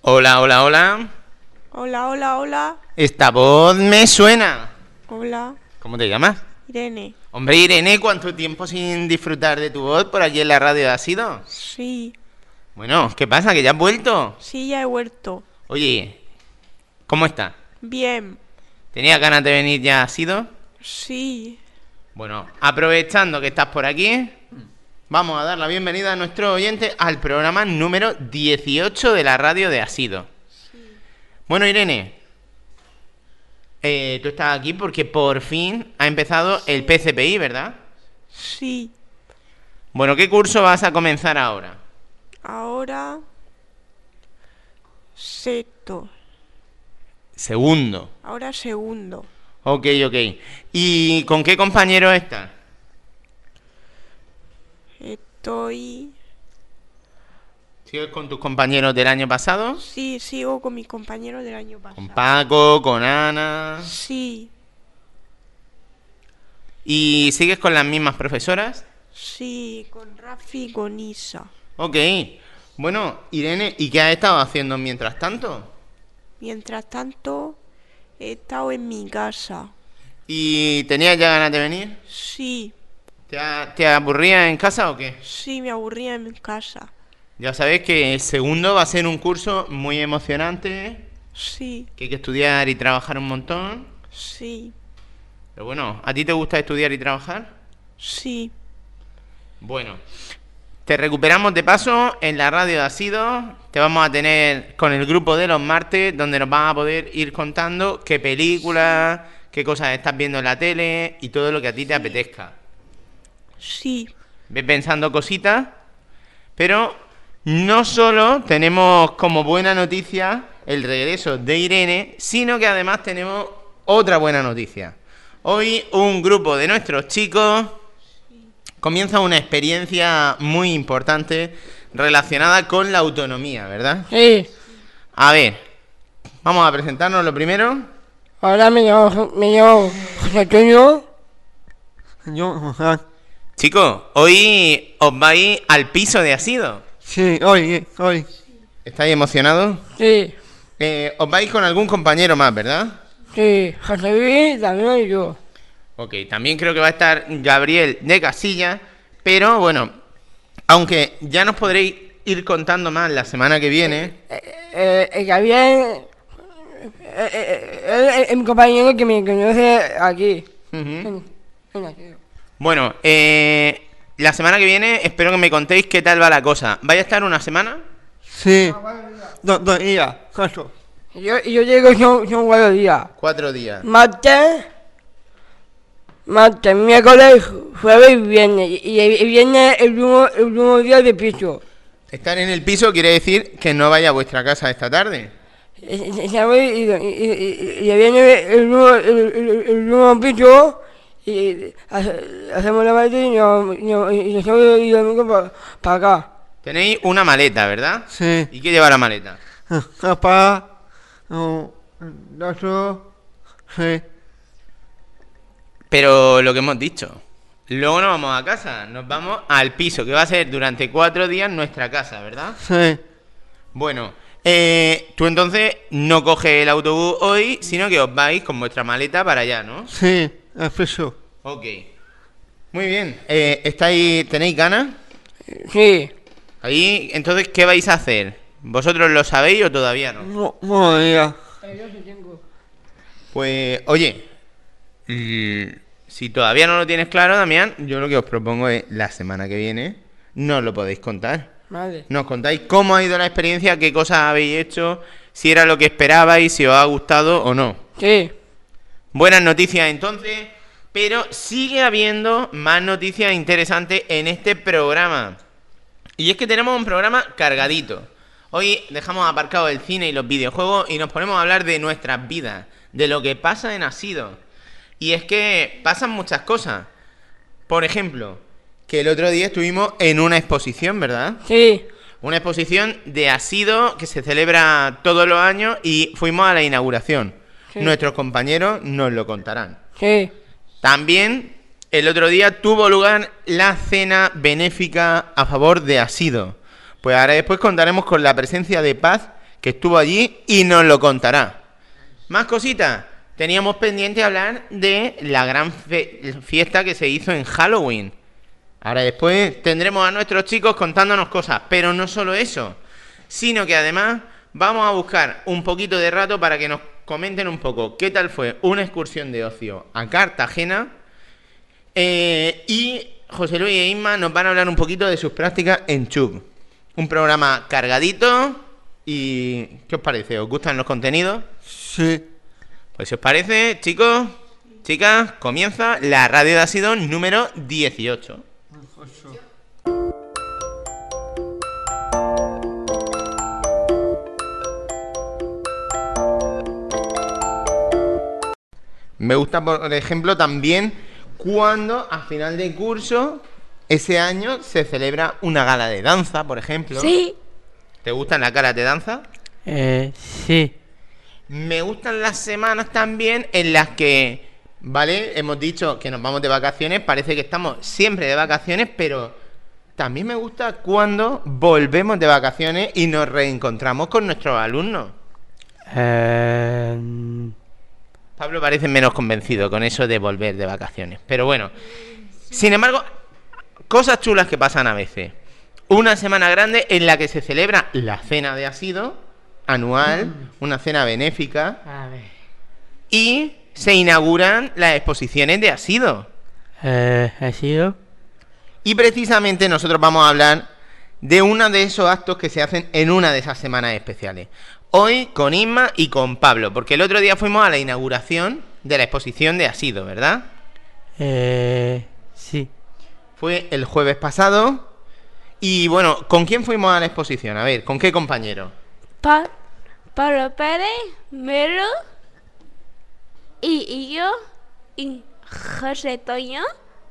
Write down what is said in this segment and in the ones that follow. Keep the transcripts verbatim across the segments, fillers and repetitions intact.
Hola, hola, hola. Hola, hola, hola. Esta voz me suena. Hola. ¿Cómo te llamas? Irene. Hombre, Irene, ¿cuánto tiempo sin disfrutar de tu voz por allí en la radio has sido? Sí. Bueno, ¿qué pasa? ¿Que ya has vuelto? Sí, ya he vuelto. Oye, ¿cómo estás? Bien. ¿Tenías ganas de venir ya has ido? Sí. Bueno, aprovechando que estás por aquí, vamos a dar la bienvenida a nuestros oyentes al programa número dieciocho de la radio de Asido. Sí. Bueno, Irene, eh, tú estás aquí porque por fin ha empezado el P C P I, ¿verdad? Sí. Bueno, ¿qué curso vas a comenzar ahora? Ahora... Sexto. Segundo. Ahora segundo. Ok, ok. ¿Y con qué compañero estás? Estoy... ¿Sigues con tus compañeros del año pasado? Sí, sigo con mis compañeros del año pasado. Con Paco, con Ana. Sí. ¿Y sigues con las mismas profesoras? Sí, con Rafi y con Isa. Ok. Bueno, Irene, ¿y qué has estado haciendo mientras tanto? Mientras tanto, he estado en mi casa. ¿Y tenías ya ganas de venir? Sí. ¿Te, ha- te aburrías en casa o qué? Sí, me aburría en mi casa. Ya sabes que el segundo va a ser un curso muy emocionante, Sí. que hay que estudiar y trabajar un montón. Sí. Pero bueno, ¿a ti te gusta estudiar y trabajar? Sí. Bueno, te recuperamos de paso en la radio de Asido. Te vamos a tener con el grupo de los martes, donde nos van a poder ir contando qué películas, qué cosas estás viendo en la tele y todo lo que a ti te apetezca. Sí. Ve pensando cositas, pero no solo tenemos como buena noticia el regreso de Irene, sino que además tenemos otra buena noticia. Hoy un grupo de nuestros chicos comienza una experiencia muy importante relacionada con la autonomía, ¿verdad? Sí, A ver, vamos a presentarnos lo primero. ahora me llamo, me llamo José Antonio. Yo, ajá. Chicos, hoy os vais al piso de Asido. Sí, hoy, hoy. ¿Estáis emocionados? Sí, Eh, os vais con algún compañero más, ¿verdad? sí, José Luis, también y yo. Ok, también creo que va a estar Gabriel de Casilla, pero bueno, aunque ya nos podréis ir contando más la semana que viene. Eh, eh, eh, Gabriel, eh, eh, eh, él es mi compañero que me conoce aquí. Ujú. Ven, ven aquí. Bueno, eh, la semana que viene espero que me contéis qué tal va la cosa. ¿Vais a estar una semana? Sí. Dos, dos días, cuatro. Y Yo, y yo llego, son, son cuatro días. Cuatro días. Martes, martes, miércoles, jueves y viernes. Y, y, y viernes el último, el último día de piso. Estar en el piso quiere decir que no vaya a vuestra casa esta tarde. ¿Sabes? Y, y, y, y viene el nuevo, el, el, el nuevo piso y hace- hacemos la maleta y nos, y nos, y nos vamos el domingo para pa acá. Tenéis una maleta, ¿verdad? Sí. ¿Y qué lleva la maleta? Papá, no, otro, sí. Pero lo que hemos dicho, luego no vamos a casa, nos vamos al piso, que va a ser durante cuatro días nuestra casa, ¿verdad? Sí. Bueno, eh, tú entonces no coges el autobús hoy, sino que os vais con vuestra maleta para allá, ¿no? Sí, el piso. Ok. Muy bien. Eh, ¿estáis, tenéis ganas? Sí, Ahí, entonces, ¿qué vais a hacer? ¿Vosotros lo sabéis o todavía no? No, no días. Pues, oye, l- si todavía no lo tienes claro, Damián, yo lo que os propongo es la semana que viene nos lo podéis contar. vale. Nos contáis cómo ha ido la experiencia, qué cosas habéis hecho, si era lo que esperabais, si os ha gustado o no. Sí, Buenas noticias entonces, pero sigue habiendo más noticias interesantes en este programa. Y es que tenemos un programa cargadito. Hoy dejamos aparcado el cine y los videojuegos y nos ponemos a hablar de nuestras vidas, de lo que pasa en Asido. Y es que pasan muchas cosas. Por ejemplo, que el otro día estuvimos en una exposición, ¿verdad? sí, Una exposición de Asido que se celebra todos los años y fuimos a la inauguración. Sí. Nuestros compañeros nos lo contarán. sí, También el otro día tuvo lugar la cena benéfica a favor de Asido. Pues ahora después contaremos con la presencia de Paz, que estuvo allí y nos lo contará. Más cositas. Teníamos pendiente hablar de la gran fiesta que se hizo en Halloween. Ahora después tendremos a nuestros chicos contándonos cosas, pero no solo eso, sino que además vamos a buscar un poquito de rato para que nos comenten un poco qué tal fue una excursión de ocio a Cartagena. Eh, y José Luis e Isma nos van a hablar un poquito de sus prácticas en Chup. Un programa cargadito. ¿Y qué os parece? ¿Os gustan los contenidos? Sí. Pues si os parece, chicos, chicas, comienza la radio de ácido número dieciocho. Me gusta, por ejemplo, también cuando a final de curso, ese año, se celebra una gala de danza, por ejemplo. Sí. ¿Te gustan las galas de danza? Eh, sí. Me gustan las semanas también en las que, ¿vale? Hemos dicho que nos vamos de vacaciones, parece que estamos siempre de vacaciones, pero también me gusta cuando volvemos de vacaciones y nos reencontramos con nuestros alumnos. Eh, Pablo parece menos convencido con eso de volver de vacaciones, pero bueno. Sin embargo, cosas chulas que pasan a veces. Una semana grande en la que se celebra la cena de ácido anual, una cena benéfica, a ver. y se inauguran las exposiciones de ácido. Eh, ¿ha sido? Y precisamente nosotros vamos a hablar de uno de esos actos que se hacen en una de esas semanas especiales. Hoy con Isma y con Pablo, porque el otro día fuimos a la inauguración de la exposición de ácido, ¿verdad? Eh, sí. Fue el jueves pasado. Y bueno, ¿con quién fuimos a la exposición? A ver, ¿con qué compañero? Pa Pablo Pérez, Mero y, y yo y José Toño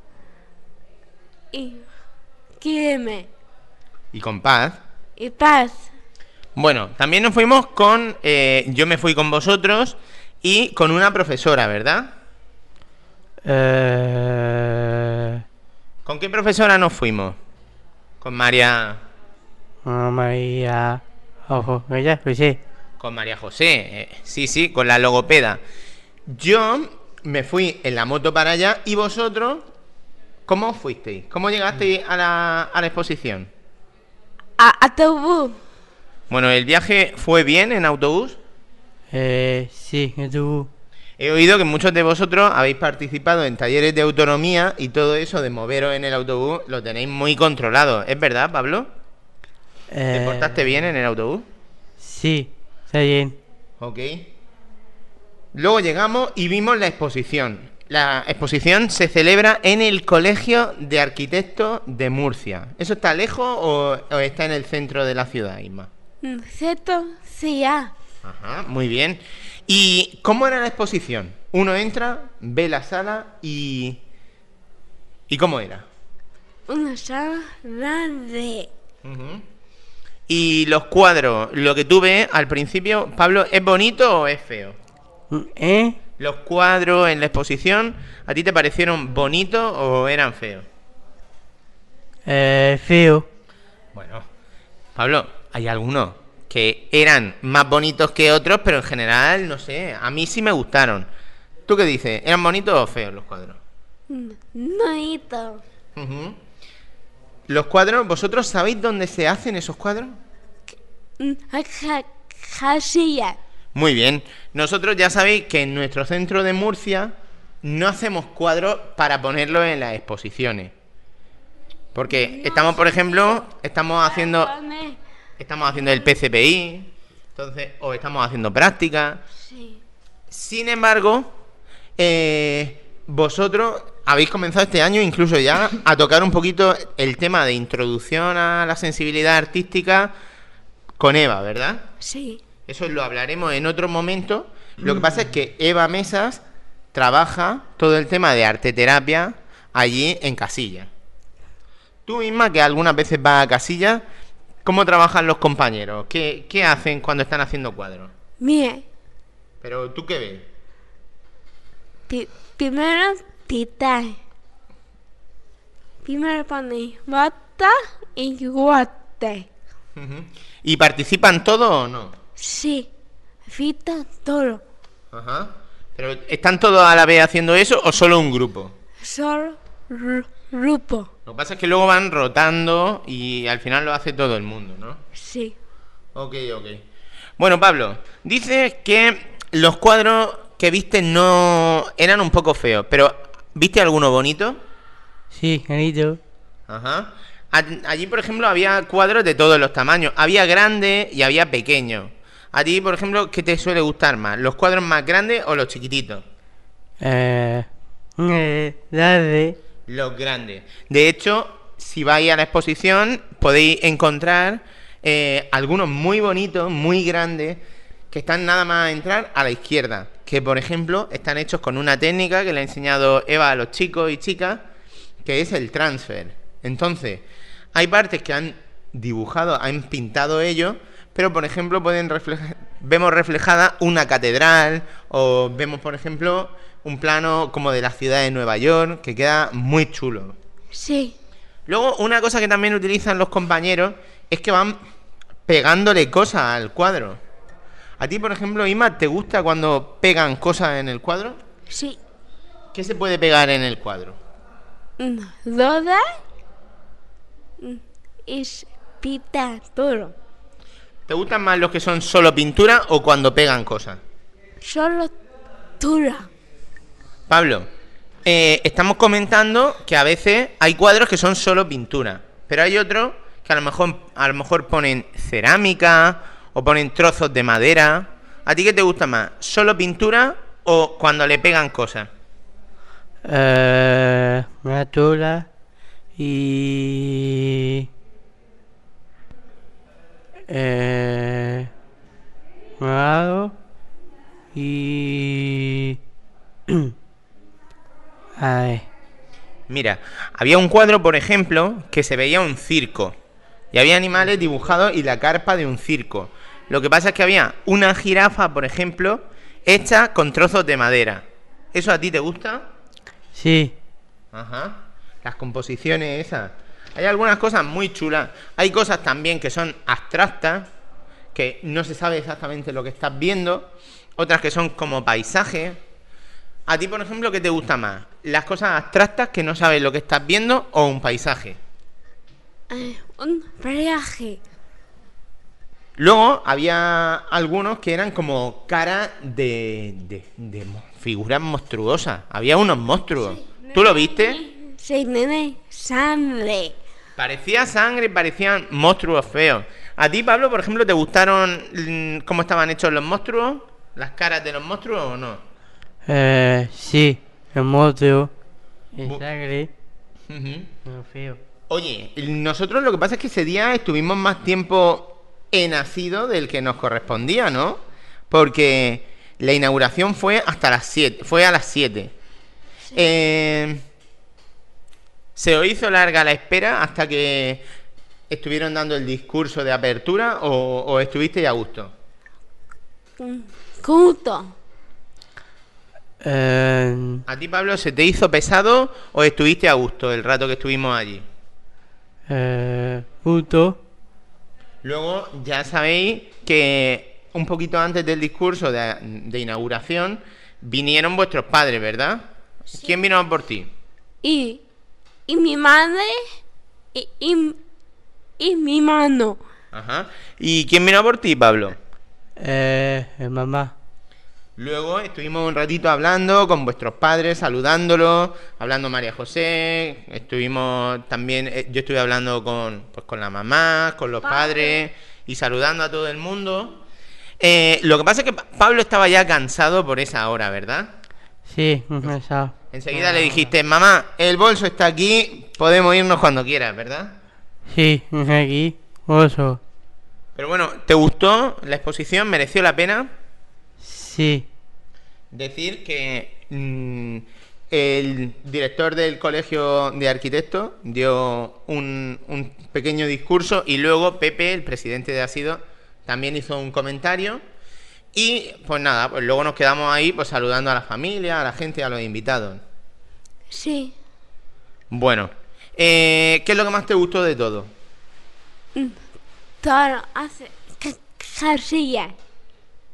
y Quireme Y con Paz. y Paz. Bueno, también nos fuimos con... Eh, yo me fui con vosotros y con una profesora, ¿verdad? Eh, ¿Con qué profesora nos fuimos? Con María... oh, María. Ojo, ella, pues sí. Con María José. Eh, sí, sí, con la logopeda. Yo me fui en la moto para allá y vosotros... ¿Cómo fuisteis? ¿Cómo llegasteis a la, a la exposición? A autobús. Bueno, ¿el viaje fue bien en autobús? Eh, sí, que tú. He oído que muchos de vosotros habéis participado en talleres de autonomía y todo eso de moveros en el autobús lo tenéis muy controlado. ¿Es verdad, Pablo? ¿Te Eh, portaste bien en el autobús? Sí, está bien. Ok. Luego llegamos y vimos la exposición. La exposición se celebra en el Colegio de Arquitectos de Murcia. ¿Eso está lejos o, o está en el centro de la ciudad, Isma? Ceto, sí, ya. Ajá, muy bien. ¿Y cómo era la exposición? Uno entra, ve la sala y... ¿Y cómo era? Una sala grande. Uh-huh. Y los cuadros, lo que tú ves al principio, Pablo, ¿es bonito o es feo? ¿Eh? ¿Los cuadros en la exposición a ti te parecieron bonitos o eran feos? Eh, feo. Bueno, Pablo, hay algunos que eran más bonitos que otros, pero en general, no sé, a mí sí me gustaron. ¿Tú qué dices? ¿Eran bonitos o feos los cuadros? Bonito. Uh-huh. Los cuadros, ¿vosotros sabéis dónde se hacen esos cuadros? Casilla. Muy bien. Nosotros ya sabéis que en nuestro centro de Murcia no hacemos cuadros para ponerlos en las exposiciones. Porque estamos, por ejemplo, estamos haciendo estamos haciendo el P C P I, entonces, o estamos haciendo práctica. Sí. Sin embargo, eh, vosotros habéis comenzado este año incluso ya a tocar un poquito el tema de introducción a la sensibilidad artística con Eva, ¿verdad? Sí. Eso lo hablaremos en otro momento. Lo que pasa es que Eva Mesas trabaja todo el tema de arteterapia allí en Casilla. Tú misma, que algunas veces vas a Casilla, ¿cómo trabajan los compañeros? ¿Qué, qué hacen cuando están haciendo cuadros? Bien. ¿Pero tú qué ves? Pi- primero, pintar. Primero pone bota y guante. Uh-huh. ¿Y participan todos o no? Sí. Pinta todo. Ajá. ¿Pero están todos a la vez haciendo eso o solo un grupo? Solo ru- grupo. Lo que pasa es que luego van rotando y al final lo hace todo el mundo, ¿no? Sí. Ok, ok. Bueno, Pablo, dices que los cuadros que viste no eran un poco feos, pero ¿viste alguno bonito? Sí, bonito. Ajá. A- Allí, por ejemplo, había cuadros de todos los tamaños. Había grandes y había pequeños. A ti, por ejemplo, ¿qué te suele gustar más? ¿Los cuadros más grandes o los chiquititos? Eh, eh, dale. Los grandes. De hecho, si vais a la exposición, podéis encontrar eh, algunos muy bonitos, muy grandes, que están nada más a entrar a la izquierda. Que, por ejemplo, están hechos con una técnica que le ha enseñado Eva a los chicos y chicas, que es el transfer. Entonces, hay partes que han dibujado, han pintado ellos, pero, por ejemplo, pueden reflejar, vemos reflejada una catedral, o vemos, por ejemplo, un plano como de la ciudad de Nueva York, que queda muy chulo. Sí. Luego, una cosa que también utilizan los compañeros es que van pegándole cosas al cuadro. ¿A ti, por ejemplo, Ima, te gusta cuando pegan cosas en el cuadro? Sí. ¿Qué se puede pegar en el cuadro? Mm, Loda. mm, Es pinta todo. ¿Te gustan más los que son solo pintura o cuando pegan cosas? Solo tura. Pablo, eh, estamos comentando que a veces hay cuadros que son solo pintura, pero hay otros que a lo mejor a lo mejor ponen cerámica o ponen trozos de madera. ¿A ti qué te gusta más? ¿Solo pintura o cuando le pegan cosas? Eh, una tula y... Eh, morado y... A ver. Mira, había un cuadro, por ejemplo, que se veía un circo. Y había animales dibujados y la carpa de un circo. Lo que pasa es que había una jirafa, por ejemplo, hecha con trozos de madera. ¿Eso a ti te gusta? Sí. Ajá. Las composiciones esas. Hay algunas cosas muy chulas. Hay cosas también que son abstractas, que no se sabe exactamente lo que estás viendo. Otras que son como paisajes. A ti, por ejemplo, ¿qué te gusta más? ¿Las cosas abstractas que no sabes lo que estás viendo o un paisaje? Eh, un viaje. Luego había algunos que eran como cara de, de, de mo- figuras monstruosas. Había unos monstruos. ¿Tú lo viste? Sí, nene. Sangre. Parecía sangre, parecían monstruos feos. ¿A ti, Pablo, por ejemplo, te gustaron mm, cómo estaban hechos los monstruos? ¿Las caras de los monstruos o no? Eh, sí. El monstruo. El Bu- sangre. Ujú. No feo. Oye, nosotros lo que pasa es que ese día estuvimos más tiempo en nacido del que nos correspondía, ¿no? Porque la inauguración fue hasta las siete, fue a las siete. Eh, ¿Se os hizo larga la espera hasta que estuvieron dando el discurso de apertura o, o estuvisteis a gusto? Culto. Eh, ¿A ti, Pablo, se te hizo pesado o estuviste a gusto el rato que estuvimos allí? eh, puto. Luego ya sabéis que un poquito antes del discurso de, de inauguración vinieron vuestros padres, ¿verdad? ¿Quién vino a por ti? Y, y mi madre y, y, y mi mano. Ajá. ¿Y quién vino a por ti, Pablo? Eh, eh, mamá. Luego estuvimos un ratito hablando con vuestros padres, saludándolos, hablando María José, estuvimos también, eh, yo estuve hablando con, pues, con la mamá, con los padres y saludando a todo el mundo. Eh, lo que pasa es que Pa- Pablo estaba ya cansado por esa hora, ¿verdad? Sí, eso. Enseguida le dijiste, mamá, el bolso está aquí, podemos irnos cuando quieras, ¿verdad? Sí, aquí. Oso. Pero bueno, ¿te gustó la exposición? ¿Mereció la pena? Sí. Decir que mm, el director del colegio de arquitectos dio un, un pequeño discurso y luego Pepe, el presidente de Asido, también hizo un comentario y pues nada, pues luego nos quedamos ahí pues saludando a la familia, a la gente, a los invitados. Sí. Bueno, eh, ¿qué es lo que más te gustó de todo? Todo hace ca- casilla.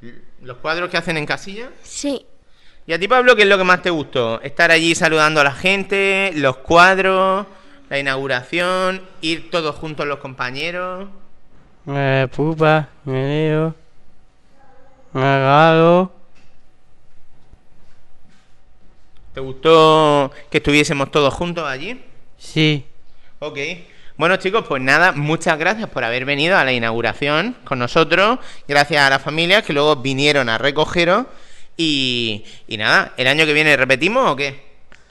¿Los cuadros que hacen en casilla? Sí. ¿Y a ti, Pablo, qué es lo que más te gustó? ¿Estar allí saludando a la gente, los cuadros, la inauguración, ir todos juntos los compañeros? Me pupa, me leo, me agarro. ¿Te gustó que estuviésemos todos juntos allí? Sí. Ok. Bueno, chicos, pues nada, muchas gracias por haber venido a la inauguración con nosotros. Gracias a las familias que luego vinieron a recogeros. Y, y nada, ¿el año que viene repetimos o qué?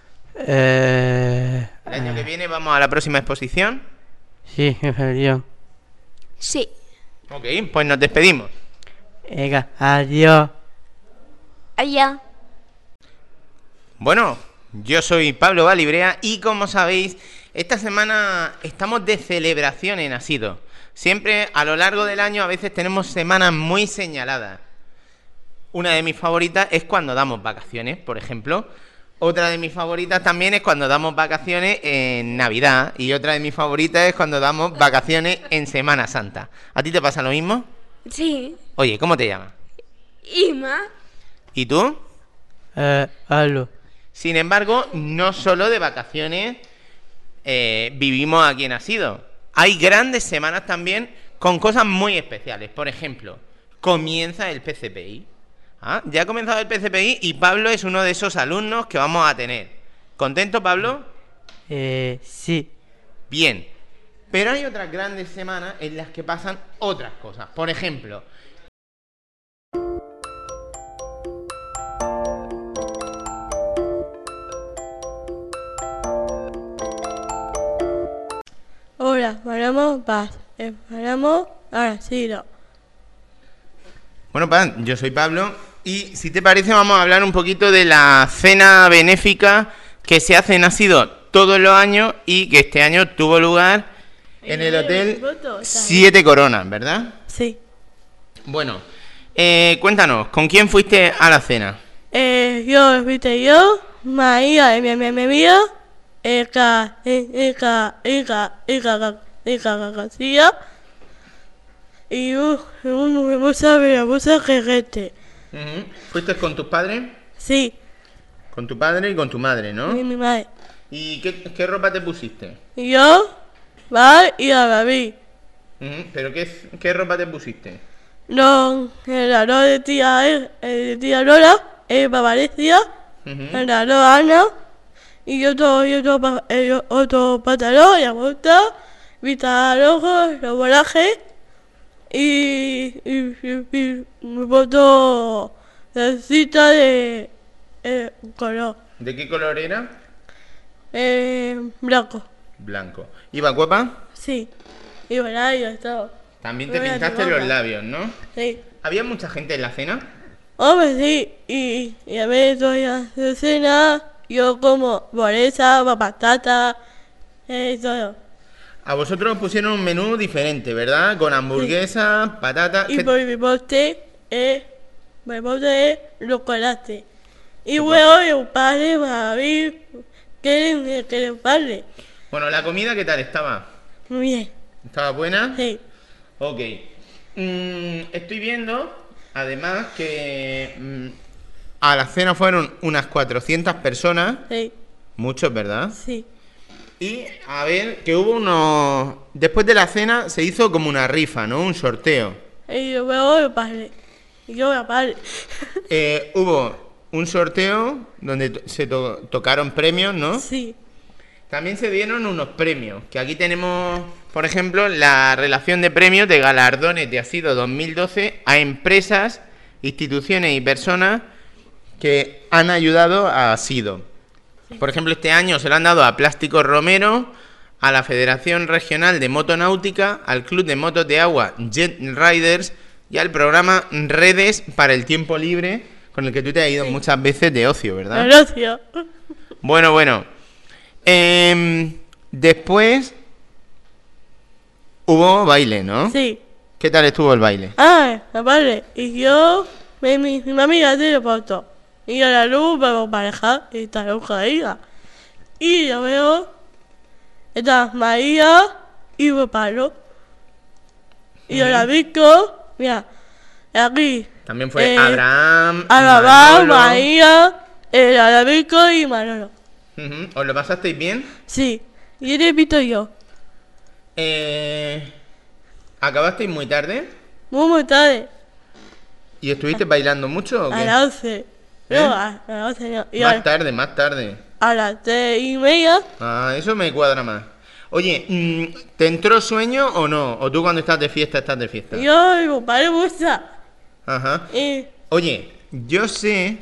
Eh, ¿El año que viene vamos a la próxima exposición? sí, me perdió. Sí. Ok, pues nos despedimos. Venga, adiós. Allá. Bueno, yo soy Pablo Valibrea y como sabéis, esta semana estamos de celebración en Asido. Siempre a lo largo del año a veces tenemos semanas muy señaladas. Una de mis favoritas es cuando damos vacaciones, por ejemplo. Otra de mis favoritas también es cuando damos vacaciones en Navidad. Y otra de mis favoritas es cuando damos vacaciones en Semana Santa. ¿A ti te pasa lo mismo? Sí. Oye, ¿cómo te llamas? Ima. ¿Y tú? Eh, algo. Sin embargo, no solo de vacaciones eh, vivimos aquí en Asido. Hay grandes semanas también con cosas muy especiales. Por ejemplo, comienza el P C P I. ¿Ah? Ya ha comenzado el P C P I y Pablo es uno de esos alumnos que vamos a tener. ¿Contento, Pablo? Eh, sí. Bien. Pero hay otras grandes semanas en las que pasan otras cosas. Por ejemplo, Hola, paramos paz. Esperamos ahora sí, no. bueno, Pan, yo soy Pablo y si te parece vamos a hablar un poquito de la cena benéfica que se hace en Asido todos los años y que este año tuvo lugar en el hotel Siete Coronas, ¿verdad? Sí. Bueno, eh, cuéntanos, ¿con quién fuiste a la cena? Eh, yo, viste, yo, María, mi mi mi mía, Eka, Eka, Eka, Eka, Eka, García, y un, un, mucha, mucha gente. Ujú. ¿Fuiste con tus padres? Sí, Con tu padre y con tu madre, ¿no? mi, mi madre. ¿Y qué, qué ropa te pusiste? Y yo, va y a David. Ujú. ¿Pero qué, qué ropa te pusiste? No, el arroz de tía, eh, de tía Lola, el Valencia, Ujú. el arroz Ana, y otro, y otro, pa- eh, otro pantalón, la bota, vista rojo, los volajes, y, y, y, y me boto la cita de eh, color, ¿De qué color era? eh, blanco, Blanco. ¿Iba guapa? sí, y bueno, y todo, También te Muy pintaste guapa. los labios, ¿no? sí. ¿Había mucha gente en la cena? Hombre, sí, y, y a ver, estoy a de cena, yo como boleza, patata, eh, todo. A vosotros os pusieron un menú diferente, ¿verdad? Con hamburguesa, patatas... Y ¿qué- por mi poste, eh, mi poste es chocolate. Y luego mi padre va a ver, que que el padre. Bueno, ¿la comida qué tal estaba? Muy bien, ¿Estaba buena? sí, Ok. Mm, estoy viendo, además, que mm, a la cena fueron unas cuatrocientas personas. sí, Muchos, ¿verdad? sí, Y a ver, que hubo unos... Después de la cena se hizo como una rifa, ¿no? Un sorteo. y luego el padre. Y yo mi padre. Eh, hubo un sorteo donde to- se to- tocaron premios, ¿no? Sí, También se dieron unos premios, que aquí tenemos, por ejemplo, la relación de premios de galardones de Asido dos mil doce a empresas, instituciones y personas que han ayudado a Asido. Por ejemplo, este año se lo han dado a Plástico Romero, a la Federación Regional de Motonáutica, al Club de Motos de Agua Jet Riders y al programa Redes para el Tiempo Libre, con el que tú te has ido muchas veces de ocio, ¿verdad? el ocio. Bueno, bueno. Em, después hubo baile, ¿no? Sí. ¿Qué tal estuvo el baile? Ah, mi padre. Y yo, mi, mi, mi amiga tiene foto. Y yo la luz vamos pareja y está loca ella. Y yo veo, está María y mi Pablo. Y yo la visto, mira, aquí. También fue Eh, Abraham, Abraham, Manolo. María, el Arabico y Manolo. Ujú. ¿Os lo pasasteis bien? Sí, y le invito yo. Eh, ¿Acabasteis muy tarde? Muy, muy tarde, ¿Y estuviste bailando mucho o a qué? las once. No, ¿Eh? a a las once no. Y Más a, tarde, más tarde. a las tres y media, Ah, eso me cuadra más. Oye, mm, ¿te entró sueño o no? ¿O tú cuando estás de fiesta estás de fiesta? yo y mi padre gusta. Ajá. Y Oye, yo sé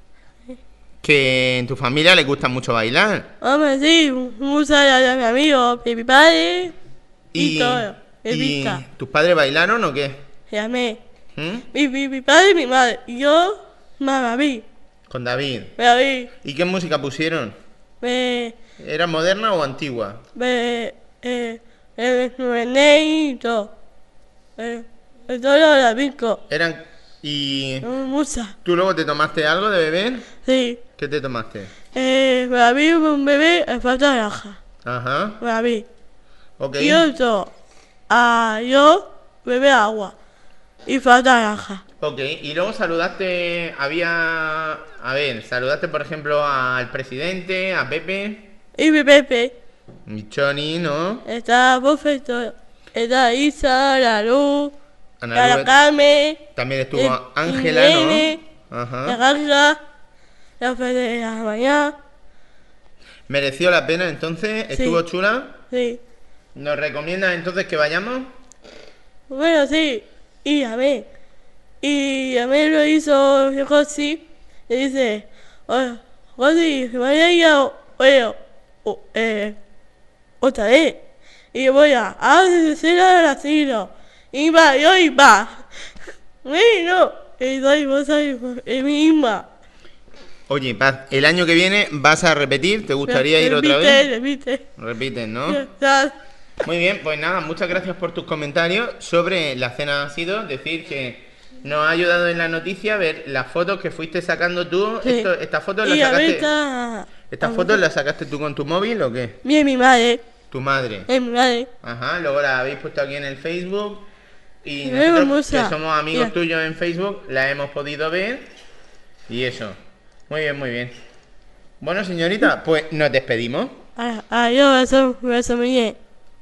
que en tu familia les gusta mucho bailar. hombre, sí, gusta de mi amigo, de mi padre y, todo. Me y gusta. ¿tus padres bailaron o qué? Llamé. ¿Mm? Mi, mi, mi padre y mi madre. Y yo, mamá, vi. Con David. Me vi. ¿Y qué música pusieron? Me. ¿Era moderna o antigua? Me. Eh. Eh. Me. Y todo. Eh. eh, Todo lo de la pico. Eran... ¿Y Mucha. tú luego te tomaste algo de beber? Sí. ¿Qué te tomaste? Eh. Me vi un bebé en falta de naranja. Ajá. Me vi. Ok. Y yo, ah, yo, bebé agua. Y falta naranja. Ok, y luego saludaste, había, a ver, saludaste por ejemplo al presidente, a Pepe, Y mi Pepe. Michoni, ¿no? Está perfecto. Está Isa, la Luz, Ana la Lu- Carmen, También el estuvo Ángela, Irene, ¿no? la Ajá. Garza, la Fede de la mañana. ¿Mereció la pena entonces? ¿Estuvo Sí. chula? Sí. ¿Nos recomiendas entonces que vayamos? Bueno, sí. Y a mí. Y a mí lo hizo José. Y dice, oye, José, que vaya ya, oye, o- eh, otra vez. Y voy a, a decir a la asilo. Y va, yo y va. Bueno, y doy vos ahí, y mi misma. Oye, Paz, el año que viene vas a repetir, ¿te gustaría ir otra Repite, vez? repite. Repiten, ¿no? Ya, Muy bien, pues nada, muchas gracias por tus comentarios sobre la cena ha sido decir que nos ha ayudado en la noticia ver las fotos que fuiste sacando tú. sí. Esto- estas fotos las Y a ver, sacaste. está. ¿Estas fotos las sacaste tú con tu móvil o qué? Mira mi madre, Tu madre. es mi madre. Ajá, luego la habéis puesto aquí en el Facebook. Y Mira, nosotros, que hermosa. somos amigos Mira. tuyos en Facebook, la hemos podido ver. Y eso. Muy bien, muy bien. Bueno, señorita, pues nos despedimos. Ah, Adiós, eso, eso muy bien.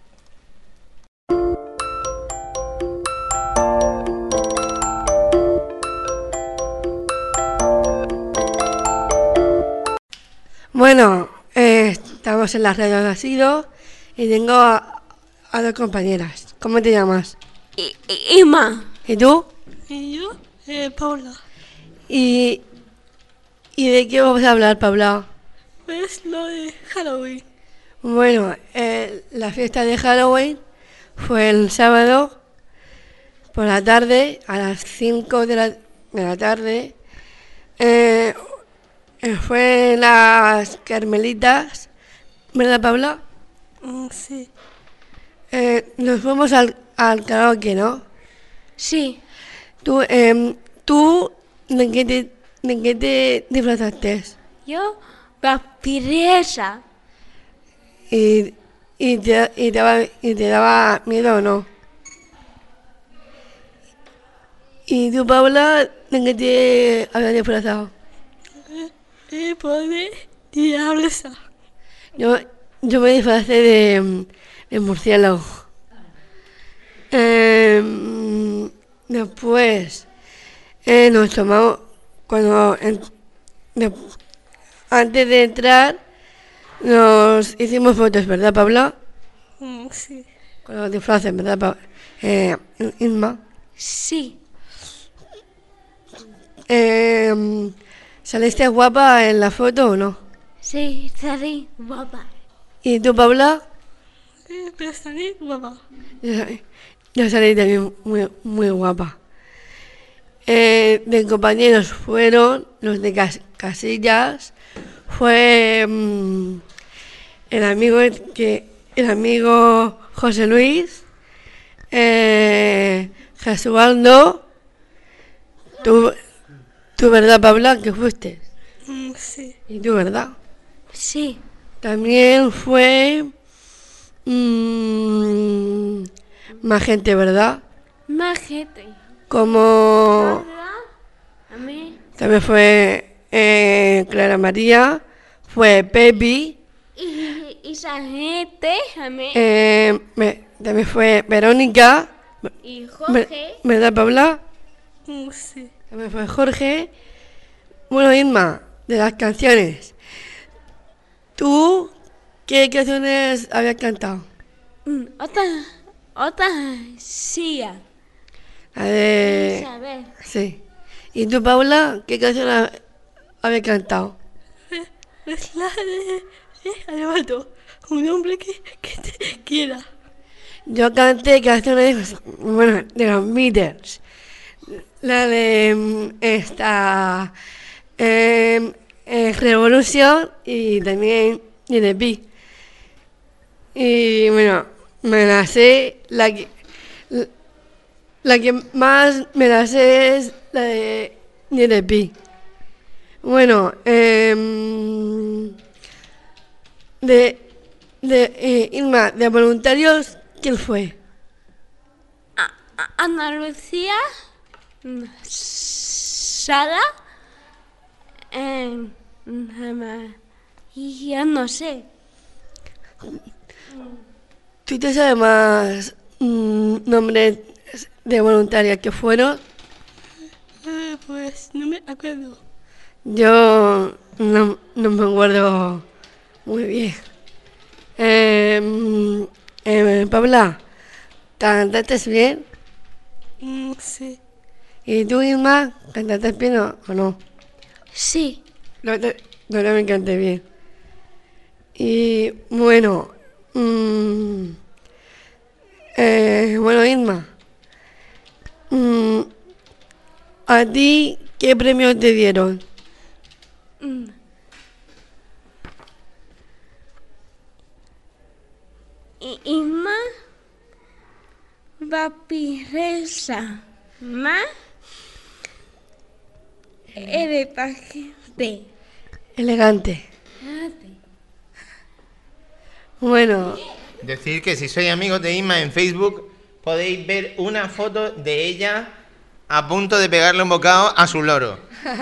Bueno, eh, estamos en las redes de Asido y tengo a, a dos compañeras. ¿Cómo te llamas? I- I- Ima. ¿Y tú? ¿Y yo? Eh, Paula. ¿Y, ¿Y de qué vamos a hablar, Paula? Es lo de Halloween. Bueno, eh, la fiesta de Halloween fue el sábado por la tarde, a las cinco de la, de la tarde. Eh, eh, fue en las Carmelitas, ¿verdad, Paula? Mm, sí. Eh, nos fuimos al, al karaoke, ¿no? Sí. Tú, em, ¿tú de qué te, de qué te disfrazaste? Yo, vampiresa. ¿Y, y, te, y, te daba, ¿Y te daba miedo o no? ¿Y tú, Paula, de qué te habías disfrazado? Y puede diablesa. Yo, yo me disfracé de, de murciélago. Em, después eh, nos tomamos, cuando en- de- antes de entrar, nos hicimos fotos, ¿verdad, Paula? Mm, sí. Con los disfraces, ¿verdad, Pa- eh, Inma? Sí. Em, ¿saliste guapa en la foto o no? Sí, salí guapa. ¿Y tú, Paula? Eh, pero salí, mamá. Yo, yo salí también muy, muy guapa. Eh, de compañeros fueron los de Cas- Casillas, fue mm, el amigo que el amigo José Luis, eh, Jesualdo, tú, tú, ¿verdad, Paula, que fuiste? Mm, sí. Y tú, ¿verdad? Sí. También fue mm, más gente, ¿verdad? Más gente. como A mí. también fue eh, Clara María, fue Pepi, Y, y esa gente, a mí. eh, me- también fue Verónica, Y Ver- Jorge. ¿verdad, Paula? Mm, sí. También fue Jorge. Bueno, Irma, de las canciones, ¿tú qué canciones habías cantado? Mm, Otra. Otra. Sí. La de... Isabel. Sí. ¿Y tú, Paula, qué canción ha- habías cantado? Es la de, de Arrebato, un hombre que, que te quiera. Yo canté canciones, bueno, de los Beatles. La de mm, esta em, eh, Revolución y también y de Pi. Y bueno, me la sé, la que, la, la que más me la sé es la de Ni de Pi. Bueno, em, de, de eh, Irma, de voluntarios, ¿quién fue? A- a- Ana Lucía. mm, Sara. Eh, mm, y yo no sé. ¿Tú te sabes más mm, nombres de voluntarias que fueron? Eh, pues no me acuerdo. Yo no, no me acuerdo muy bien. Eh, mm, eh, Paula, ¿cantaste bien? Mm, sí. ¿Y tú, Irma, cantaste bien o, o no? Sí. No, no, no, no me canté bien. Y bueno, mm, eh, bueno, Irma, mm, ¿a ti qué premios te dieron? Mm. Y, y más vapiresa más elegante. Elegante. Bueno, Decir que si sois amigos de Isma en Facebook, podéis ver una foto de ella a punto de pegarle un bocado a su loro.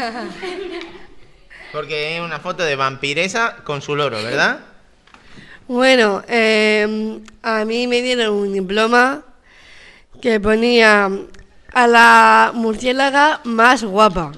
Porque es una foto de vampiresa con su loro, ¿verdad? bueno, eh, a mí me dieron un diploma que ponía a la murciélaga más guapa.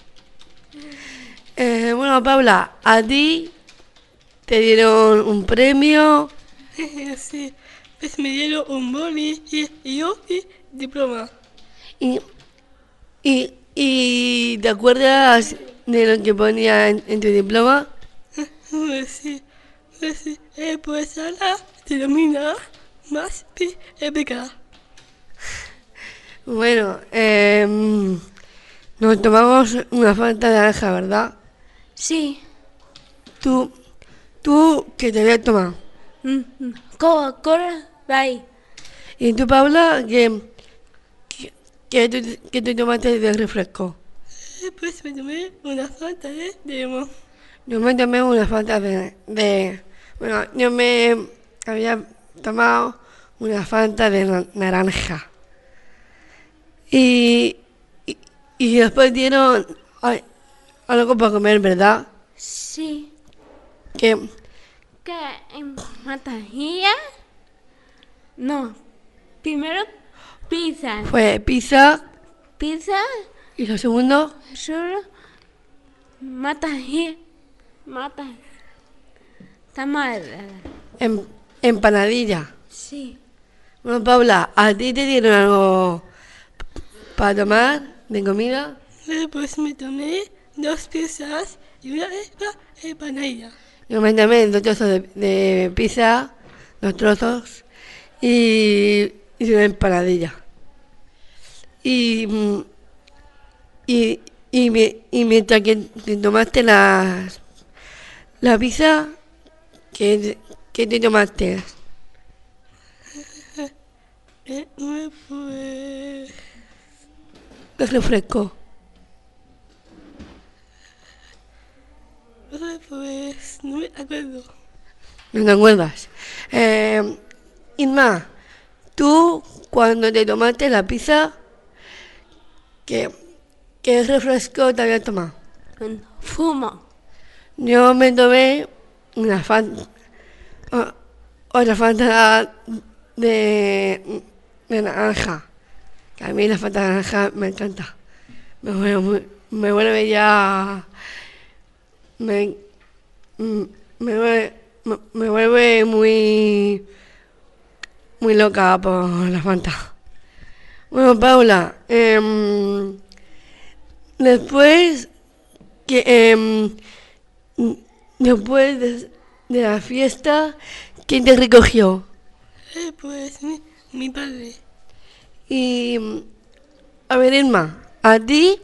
Eh, bueno, Paula, a ti te dieron un premio. Sí. Pues me dieron un boli y, y yo y diploma. Y, y, y ¿te acuerdas de lo que ponía en, en tu diploma? Pues sí. Pues sí. Eh, pues ahora denomina más pi épica. Bueno, eh, nos tomamos una falta de naranja, ¿verdad? Sí. Tú, tú, ¿qué te habías tomado? Mm, mm. Coca-Cola, bye. ¿Y tú, Paula, qué, qué, qué tú, qué tú tomaste de refresco? Eh, pues me tomé una falta de limón. Yo me tomé una falta de, de... Bueno, yo me había tomado una falta de na- naranja. Y, y, y después dieron ay, algo para comer, ¿verdad? Sí. Que Que en Matajía. No. Primero pizza. fue pizza Pizza. y lo segundo, Solo. Matajía. Mata. Tamal. em- empanadilla. Sí. Bueno, Paula, ¿a ti te dieron algo para tomar de comida? Eh, pues me tomé dos piezas y una empa- empanada. Yo me tomé dos trozos de, de pizza, dos trozos, y, y una empanadilla. Y, mm, y, y, mi- y mientras que te tomaste las, la pizza, ¿qué, qué te tomaste? Eh, eh, pues... ¿Qué refresco? eh, pues no me acuerdo. ¿No te acuerdas? Eh, Inma, tú cuando te tomaste la pizza, ¿Qué, qué refresco te había tomado? Un fumo. Yo me tomé una fanta, o- otra fanta de, de naranja. Que a mí la fanta de naranja me encanta. Me vuelve, muy- me vuelve ya... Me, mm, me, vuelve, me, me vuelve muy... Muy loca por la fanta. Bueno, Paula, em, después que em, después de, de la fiesta, ¿quién te recogió? Eh, pues mi, mi padre. Y a ver, Irma, a ti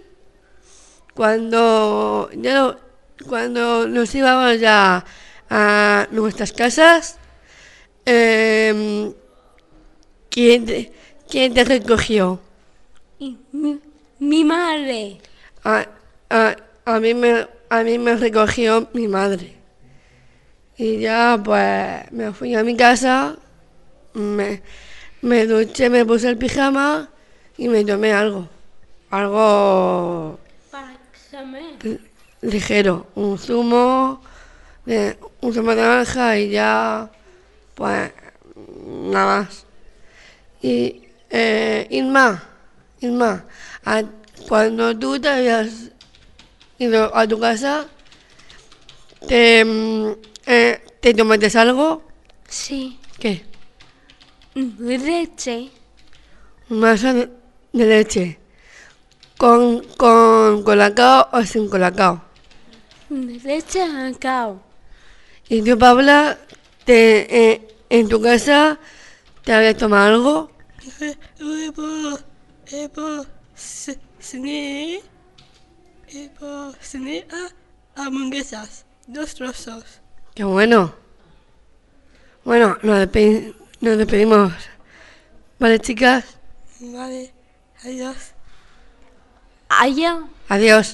cuando ya no- cuando nos íbamos ya a nuestras casas, em, ¿quién te, quién te recogió? Y mi, mi madre. A, a, a mí me, a mí me recogió mi madre. Y ya pues me fui a mi casa, me, me duché, me puse el pijama y me tomé algo. Algo Para examen. ligero, un zumo, de, un zumo de naranja y ya pues nada más. Y eh, Inma, Inma, a- cuando tú te habías ido a tu casa, ¿te, mm, eh, ¿te tomaste algo? Sí. ¿Qué? Leche. Un vaso de, de leche. ¿Con, con colacao o sin colacao? Leche cacao. ¿Y tú, Paula, te, eh, en tu casa te habías tomado algo? Huevo, huevo, cené, huevo, cené a hamburguesas, dos trozos. ¡Qué bueno! Bueno, nos, despe- nos despedimos. ¿Vale, chicas? Vale, adiós. Allá. Adiós.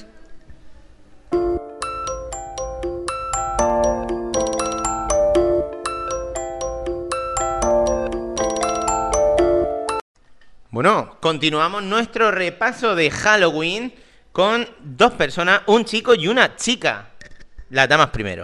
Bueno, continuamos nuestro repaso de Halloween con dos personas, un chico y una chica. Las damas primero.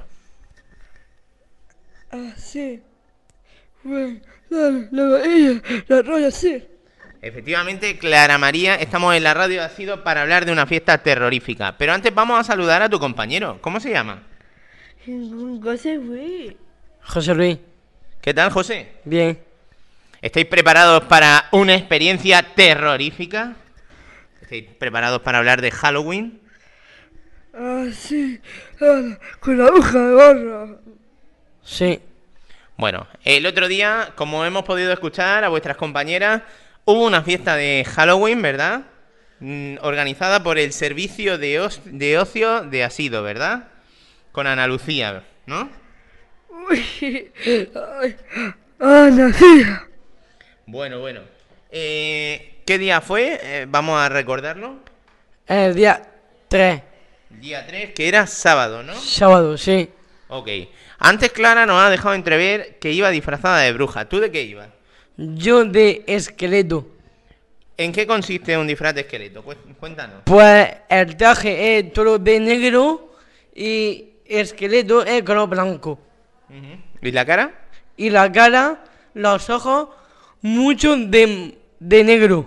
Ah, sí. Bueno, la, la bahía, la roya, sí. Efectivamente, Clara María, estamos en la radio de Ácido para hablar de una fiesta terrorífica. Pero antes vamos a saludar a tu compañero. ¿Cómo se llama? José, güey. José Luis, ¿Qué tal, José? bien. ¿Estáis preparados para una experiencia terrorífica? ¿Estáis preparados para hablar de Halloween? Ah, sí. Ah, con la aguja de barro. Sí, Bueno, el otro día, como hemos podido escuchar a vuestras compañeras, hubo una fiesta de Halloween, ¿verdad? Mm, organizada por el Servicio de, Os- de Ocio de Asido, ¿verdad? Con Ana Lucía, ¿no? Uy. Ay. Ah, nacía. Bueno, bueno. Eh, ¿Qué día fue? Eh, vamos a recordarlo. el día tres, Día tres, que era sábado, ¿no? sábado, sí. Ok. Antes Clara nos ha dejado entrever que iba disfrazada de bruja. ¿Tú de qué ibas? Yo de esqueleto. ¿En qué consiste un disfraz de esqueleto? Cué- Cuéntanos. Pues el traje es todo de negro y el esqueleto es color blanco. Ujú. ¿Y la cara? Y la cara, los ojos, mucho de, de negro.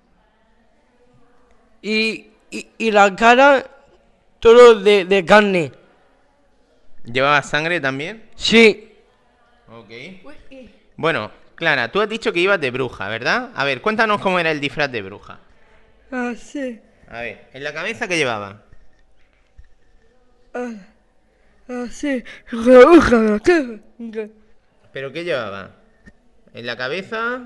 Y, y, y la cara, todo de, de carne. ¿Llevaba sangre también? Sí, Ok. Bueno, Clara, tú has dicho que ibas de bruja, ¿verdad? A ver, cuéntanos cómo era el disfraz de bruja. Ah, sí. A ver, ¿en la cabeza qué llevaba? Ah, ah, sí. Con la aguja de la cabeza. ¿Pero qué llevaba? ¿En la cabeza?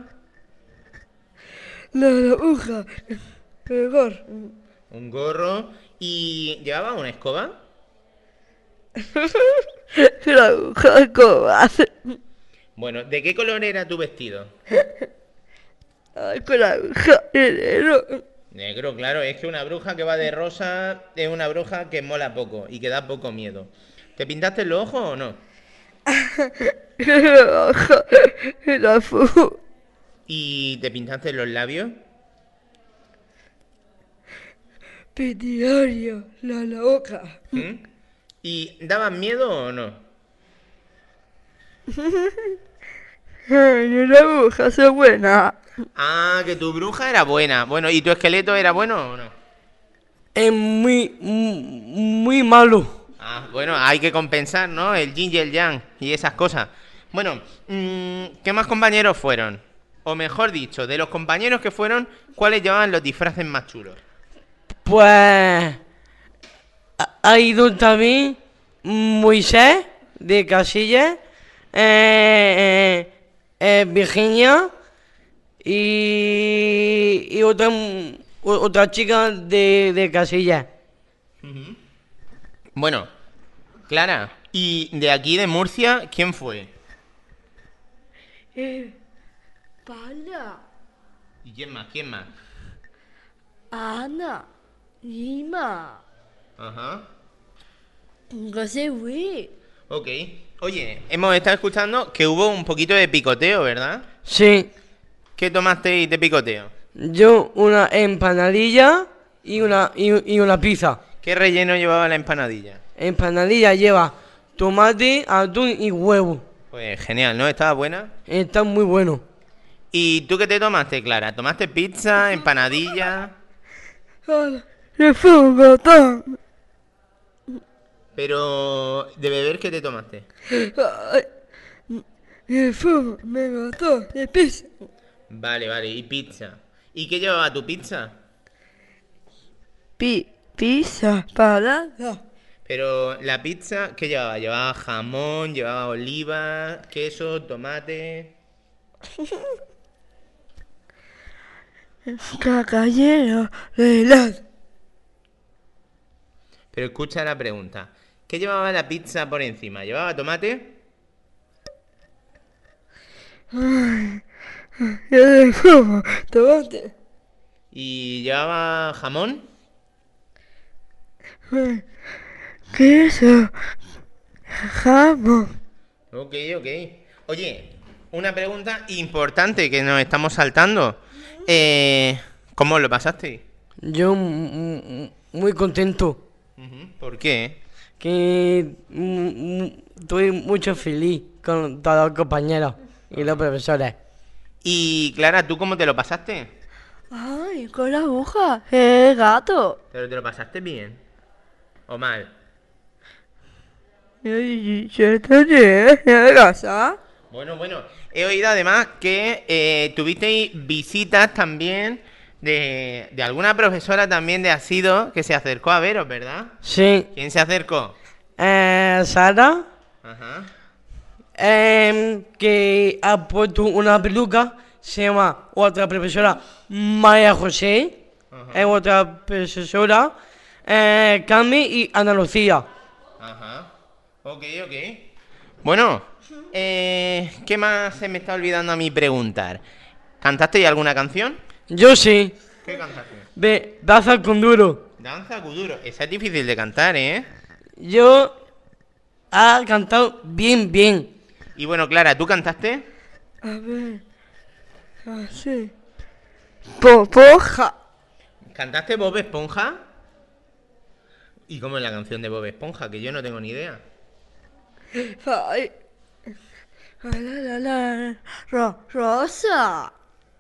La, la aguja. El gorro. Un gorro. ¿Y llevaba una escoba? La aguja de coba. Bueno, ¿de qué color era tu vestido? Ay, con la aguja de negro. Negro, claro, es que una bruja que va de rosa es una bruja que mola poco y que da poco miedo. ¿Te pintaste los ojos o no? La aguja de azul. ¿Y te pintaste los labios? pediario, la loca. ¿Mm? ¿Y daban miedo o no? Ay, la bruja es buena. Ah, que tu bruja era buena. Bueno, ¿y tu esqueleto era bueno o no? Es muy, muy malo. Ah, bueno, hay que compensar, ¿no? El yin y el yang y esas cosas. Bueno, mmm, ¿qué más compañeros fueron? O mejor dicho, de los compañeros que fueron, ¿cuáles llevaban los disfraces más chulos? Pues ha- ha ido también Moisés de Casillas, eh, eh, eh, Virginia y, y otra, m- o- otra chica de, de Casillas. Bueno, Clara, ¿y de aquí de Murcia, quién fue? Eh, Pala, ¿Y quién más? ¿Quién más? Ana, Lima, Ajá. José Luis. Ok. Oye, hemos estado escuchando que hubo un poquito de picoteo, ¿verdad? Sí, ¿Qué tomasteis de picoteo? yo una empanadilla y una, y, y una pizza. ¿Qué relleno llevaba la empanadilla? Empanadilla lleva tomate, atún y huevo. Pues genial, ¿no? ¿Estaba buena? Está muy bueno. ¿Y tú qué te tomaste, Clara? ¿Tomaste pizza, empanadilla? Hola, le fue un botón. Pero, ¿de beber qué te tomaste? Le fue me botó de pizza. Vale, vale, y pizza. ¿Y qué llevaba tu pizza? Pi, pizza, parada. Pero la pizza, ¿qué llevaba? ¿Llevaba jamón, llevaba oliva, queso, tomate? Cacayero de helado. Pero escucha la pregunta. ¿Qué llevaba la pizza por encima? ¿Llevaba tomate? Yo le fumo tomate. ¿Y llevaba jamón? Queso, jamón. Ok, ok. Oye, una pregunta importante que nos estamos saltando. Eh, ¿Cómo lo pasaste? Yo mm, mm, muy contento. Ujú. ¿Por qué? Que mm, mm, estoy mucho feliz con todos los compañeros y los profesores. Y Clara, ¿tú cómo te lo pasaste? Ay, con la aguja. El gato. ¿Pero te lo pasaste bien? ¿O mal? Yo estoy en casa. Bueno, bueno. He oído además que eh, tuvisteis visitas también de, de alguna profesora también de Asido que se acercó a veros, ¿verdad? Sí. ¿Quién se acercó? Eh, Sara, Ajá. em, que ha puesto una peluca, se llama otra profesora María José, es otra profesora, eh, Cami y Ana Lucía. Ajá. Ok, ok. Bueno, eh, ¿qué más se me está olvidando a mí preguntar? ¿Cantaste ya alguna canción? Yo sí, ¿Qué cantaste? de Danza con Duro. Danza Kuduro. Esa es difícil de cantar, ¿eh? Yo ha cantado bien, bien. Y bueno, Clara, ¿tú cantaste? A ver. Así. Popoja. ¿Cantaste Bob Esponja? ¿Y cómo es la canción de Bob Esponja? Que yo no tengo ni idea. Ay. Ay, la, la, la. Ro- Rosa.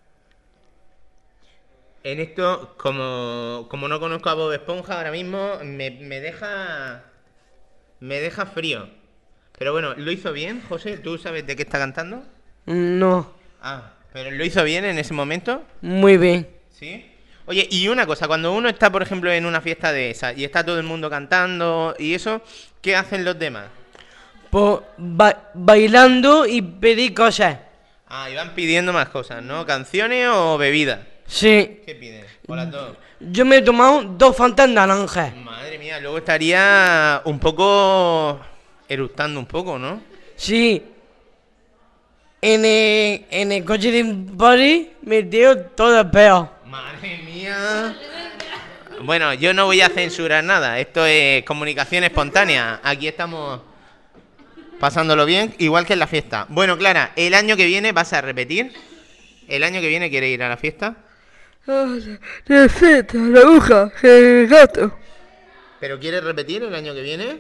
En esto, como, como no conozco a Bob Esponja ahora mismo, me, me deja. Me deja frío. Pero bueno, ¿lo hizo bien, José? ¿Tú sabes de qué está cantando? No, Ah, ¿pero lo hizo bien en ese momento? muy bien. ¿Sí? Oye, y una cosa, cuando uno está, por ejemplo, en una fiesta de esa y está todo el mundo cantando y eso, ¿qué hacen los demás? Pues ba- bailando y pedir cosas. Ah, y van pidiendo más cosas, ¿no? ¿Canciones o bebidas? Sí, ¿Qué piden? O las dos. yo me he tomado dos fantas naranjas. Madre mía, luego estaría un poco eructando un poco, ¿no? Sí, en el, en el coche de París me dio todo el peo. Madre mía. Bueno, yo no voy a censurar nada. Esto es comunicación espontánea. Aquí estamos pasándolo bien, igual que en la fiesta. Bueno, Clara, ¿el año que viene vas a repetir? ¿El año que viene quieres ir a la fiesta? Receta, la aguja, el gato. ¿Pero quieres repetir el año que viene?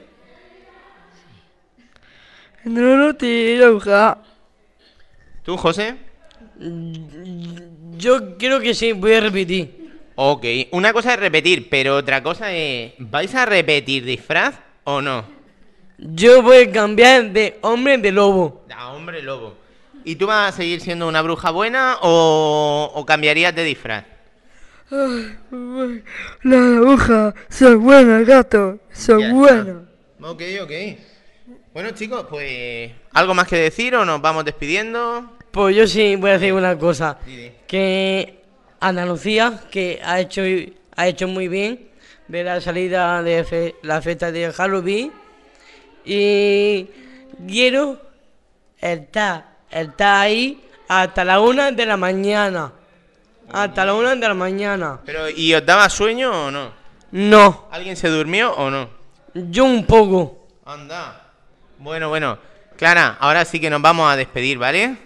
No lo tiro, la aguja. ¿Tú, José? Yo creo que sí, voy a repetir. Ok, una cosa es repetir, pero otra cosa es... ¿Vais a repetir disfraz o no? Yo voy a cambiar de hombre de lobo. Ah, hombre lobo. ¿Y tú vas a seguir siendo una bruja buena o, o cambiarías de disfraz? Ay, la aguja, son buenas, gato, son Ya está. buenas. Ok, ok. Bueno, chicos, pues... ¿Algo más que decir o nos vamos despidiendo? Pues yo sí voy a decir una cosa. Dile. Que Ana Lucía, que ha hecho, ha hecho muy bien de la salida de fe- la fiesta de Halloween. Y quiero estar, estar ahí hasta la una de la mañana. Hasta la una de la mañana. Pero, ¿y os daba sueño o no? No, ¿Alguien se durmió o no? yo un poco. Anda. Bueno, bueno. Clara, ahora sí que nos vamos a despedir, ¿vale?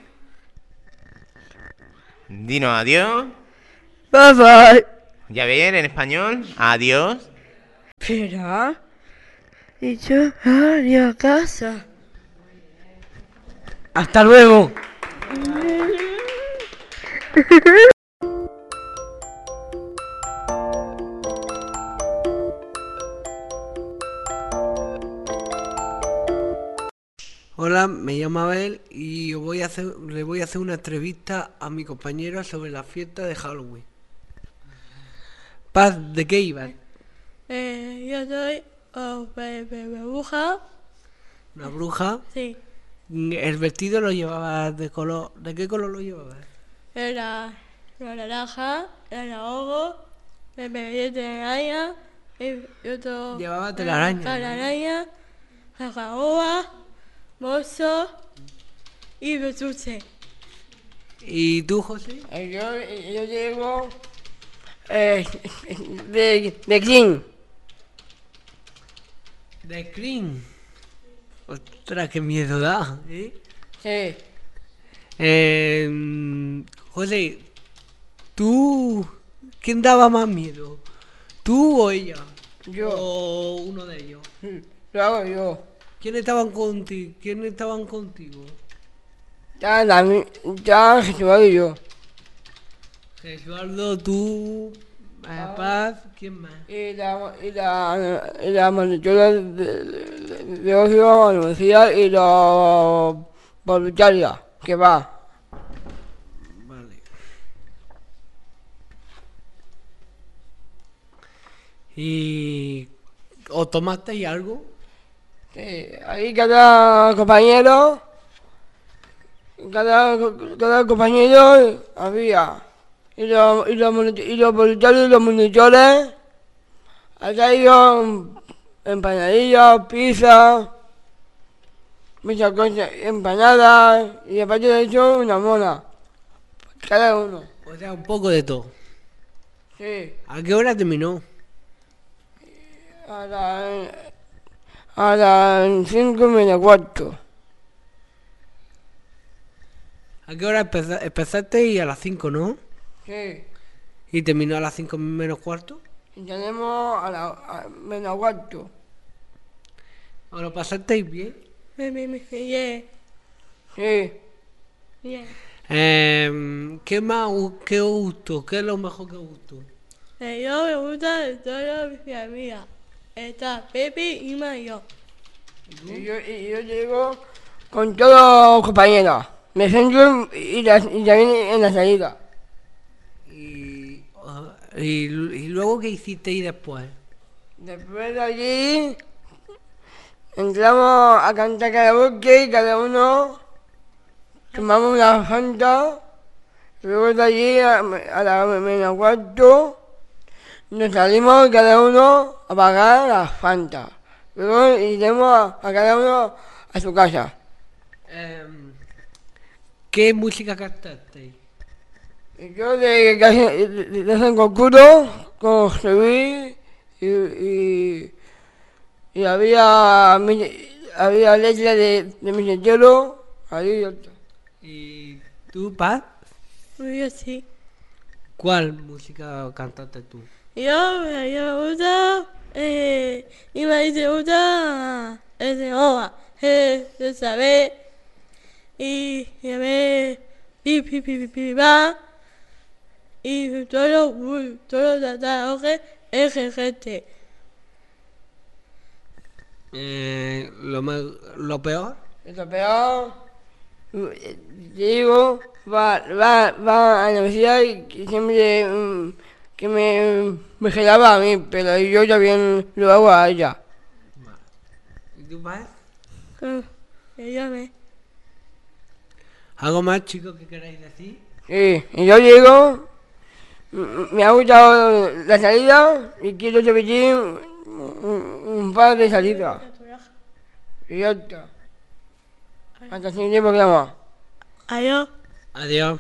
Dinos adiós. Bye bye. Ya ven, en español. Adiós. Espera. Y yo voy a casa. Hasta luego. Hola, me llamo Abel y os voy a hacer, le voy a hacer una entrevista a mi compañero sobre la fiesta de Halloween. Paz, ¿de qué ibas? Eh, yo soy oh, be- be- be- bruja. ¿Una bruja? Sí. ¿El vestido lo llevabas de color? ¿De qué color lo llevabas? Era la naranja, era ojo, me bebí de araña, y otro. Llevaba telaraña, La ¿no? araña, la caoba, mozo y besuce. ¿Y tú, José? Eh, Yo, yo llego eh, de, de Green. De Scream. Ostras, qué miedo da, ¿eh? Sí. Eh, José, ¿tú quién daba más miedo? ¿Tú o ella? Yo. O uno de ellos. Lo hago yo. ¿Quiénes estaban contigo? ¿Quiénes estaban contigo? Ya, la, mi- ya, Jesualdo y yo. Gesualdo, tú, eh, Paz, ¿quién más? Y la, y la, y la monitora de, de, de, de ocio, Andalucía y la voluntaria, que va. Vale. ¿Y os tomasteis algo? Sí, ahí cada compañero, cada, cada compañero había. Y los, y los, monitor- y los voluntarios y los monitores, ha traído empanadillas, pizza, muchas cosas, empanadas, y aparte de eso, una mona. Cada uno. O sea, un poco de todo. Sí. ¿A qué hora terminó? A las a las cinco menos cuarto. ¿A qué hora empeza- empezaste? Y a las cinco, ¿no? Sí. ¿Y terminó a las cinco menos cuarto? Y tenemos a la a menos cuarto. ¿Os lo pasasteis bien? Me, me, me, yeah, Sí. yeah. Eh, ¿Qué más gu- qué os gustó? ¿Qué es lo mejor que os gustó? Eh, yo me gusta de todas mis amigas. Está Pepe y Mario. Y yo, y yo llego con todos los compañeros. Me centro y, la, y también en la salida. Y, ah, y, y luego, ¿qué hicisteis después? Después de allí entramos a cantar karaoke y cada uno tomamos una fanta. Luego de allí a, a la menos cuarto nos salimos cada uno a pagar la fanta. Luego iremos a, a cada uno a su casa. Eh, ¿Qué música cantasteis? Y yo de que hace- de, de, de San Concurso con José Luis y, y, y había, mi- había letra de, de mi ahí y otro. ¿Y tú, Paz? Muy así. ¿Cuál música cantaste tú? Yo, me- yo me gusta, eh, y me dice, gusta, ese oa, eh, se sabe, y ya me, pi, pi, pi, pi, pi, va, y todo, uy, todo, ta, ta, oje, eje, gente. Eh, lo, me- lo peor. Lo peor, eh, digo, va, va, va a la universidad y que siempre mm, que me, me gelaba a mí, pero yo también lo hago a ella. ¿Y tú, Paez? Ah, que yo me, ¿Algo más, chicos, que queráis decir? Sí, y yo llego, mm, me ha gustado la salida y quiero repetir un, un- un par de salidas. Y ya está. Hasta el siguiente programa. adiós. Adiós.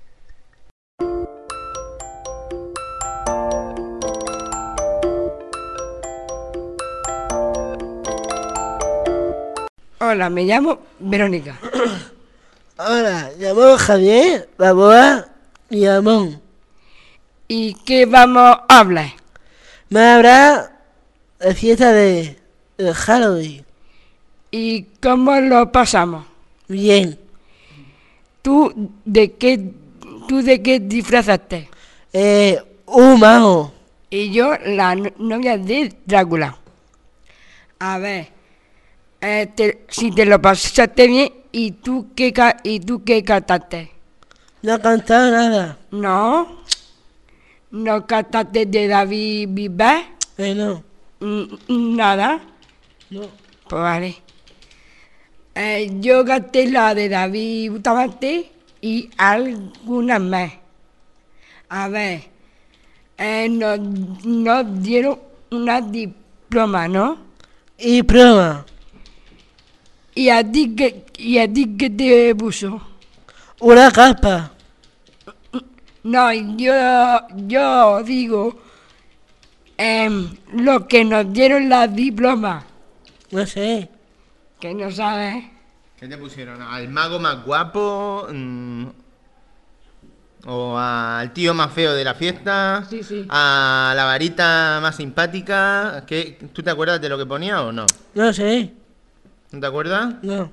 Hola, me llamo Verónica. Hola, llamo Javier, Baboa y Amón. ¿Y qué vamos a hablar? Me habrá la fiesta de, de Halloween. ¿Y cómo lo pasamos? Bien. ¿Tú de qué, tú de qué disfrazaste? Eh, un mago. Y yo, la no- novia de Drácula. A ver, eh, te- si te lo pasaste bien, ¿y tú qué, ca- y tú qué cantaste? No he cantado nada. ¿No? ¿No cantaste de David Bisbal? Eh, no. Mm, Nada. No. Pues vale. Eh, yo canté la de David Bustamante y algunas más. A ver, eh, nos, nos dieron una diploma, ¿no? Y prueba. ¿Y a ti qué, y a ti qué te puso? Una capa. No, yo, yo digo, em, lo que nos dieron la diploma, No sé. que no sabes. ¿Qué te pusieron? ¿Al mago más guapo? Mm, ¿O al tío más feo de la fiesta? Sí, sí. ¿A la varita más simpática? ¿Qué, ¿Tú te acuerdas de lo que ponía o no? No sé. ¿No te acuerdas? No.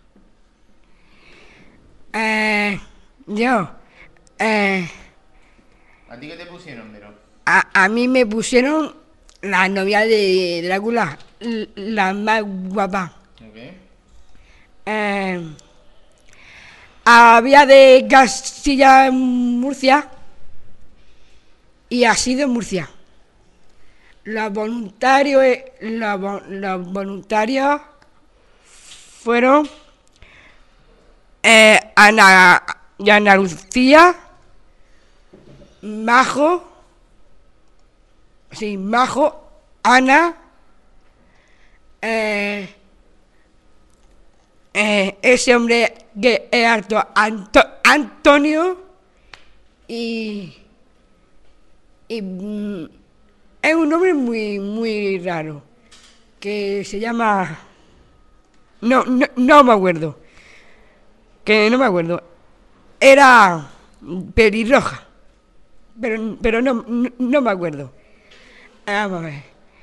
Eh, yo, eh, ¿A ti qué te pusieron, Vero? a, a mí me pusieron la novia de Drácula, l- la más guapa. Eh, había de Castilla Murcia y ha sido Murcia. Los voluntarios, eh, los, vo- los voluntarios fueron eh, Ana, y Ana Lucía, Majo, sí, Majo, Ana, eh, eh, ese hombre que es alto, Anto- Antonio, y, y mm, es un nombre muy, muy raro, que se llama, no, no, no me acuerdo, que no me acuerdo, era pelirroja, pero, pero no, no, no me acuerdo. Vamos a ver.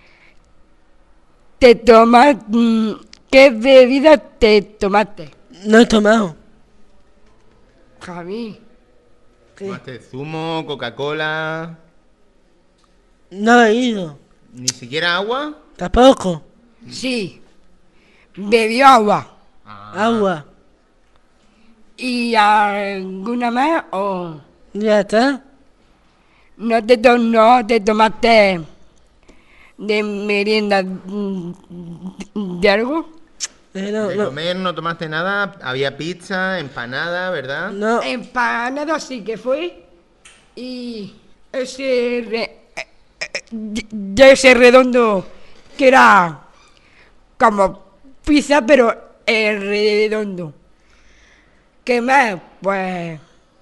Te tomas, mm, ¿qué bebida te tomaste, No he tomado. Javi? ¿Tomaste zumo, Coca-Cola? No he ido. ¿Ni siquiera agua? Tampoco. Sí, bebió agua. Agua. ¿Y alguna más o Ya está. no te, to- no te tomaste de merienda mm, de algo? Eh, no, ¿De no. comer no tomaste nada? Había pizza, empanada, ¿verdad? No. Empanada sí que fue y ese re- eh, eh, de ese redondo que era como pizza pero eh, redondo. ¿Qué más? Pues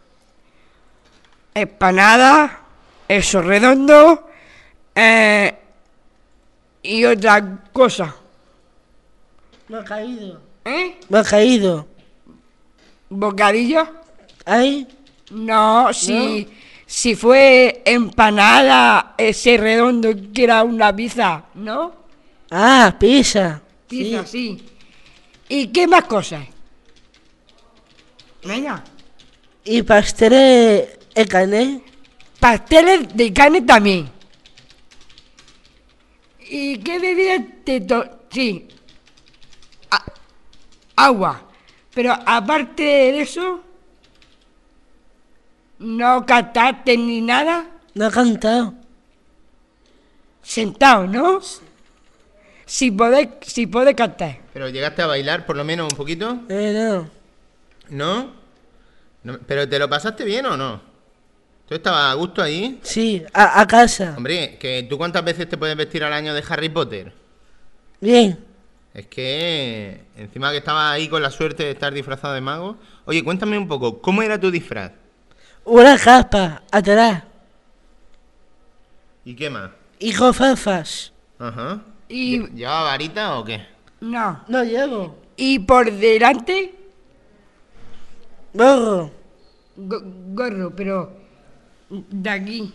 empanada, eso redondo eh, y otra cosa. Me ha caído. ¿Eh? Me ha caído. ¿Bocadillo? ¿Ahí? No, si, si fue empanada ese redondo que era una pizza, ¿no? Ah, pizza. Pizza, sí. ¿Y qué más cosas? Venga. Y pasteles de carne. Pasteles de carne también. ¿Y qué bebidas te to... Sí. A- agua. Pero aparte de eso, no cantaste ni nada. No he cantado. Sentado, ¿no? Si podés, si podés cantar. ¿Pero llegaste a bailar por lo menos un poquito? Eh, no. ¿No? No, ¿pero te lo pasaste bien o no? ¿Tú estabas a gusto ahí? Sí, a, a casa. Hombre, que ¿tú cuántas veces te puedes vestir al año de Harry Potter? Bien. Es que encima que estabas ahí con la suerte de estar disfrazado de mago. Oye, cuéntame un poco, ¿cómo era tu disfraz? Una capa atrás. ¿Y qué más? Y con gafas. Ajá. Y ¿Lle- ¿Llevaba varita o qué? no. No llevo. Y por delante, Gorro. go- gorro, pero de aquí.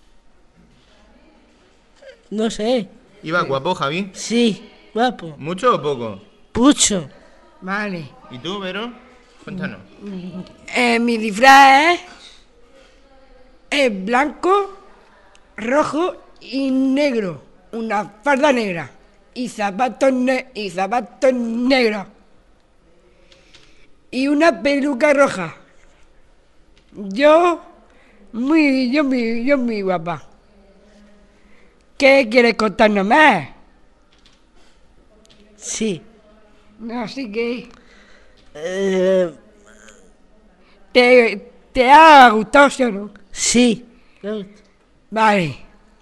No sé. ¿Iba guapo, Javi? Sí, guapo. ¿Mucho o poco? Pucho. Vale. ¿Y tú, Vero? Cuéntanos. Eh, mi disfraz es, es blanco, rojo y negro. Una falda negra. Y zapatos, ne- y zapatos negros. Y una peluca roja. Yo, muy, yo, muy, yo muy guapa. ¿Qué quieres contarnos más? Sí. Así que, Eh, ¿te, te ha gustado, sí o no? sí. Me gusta. Vale.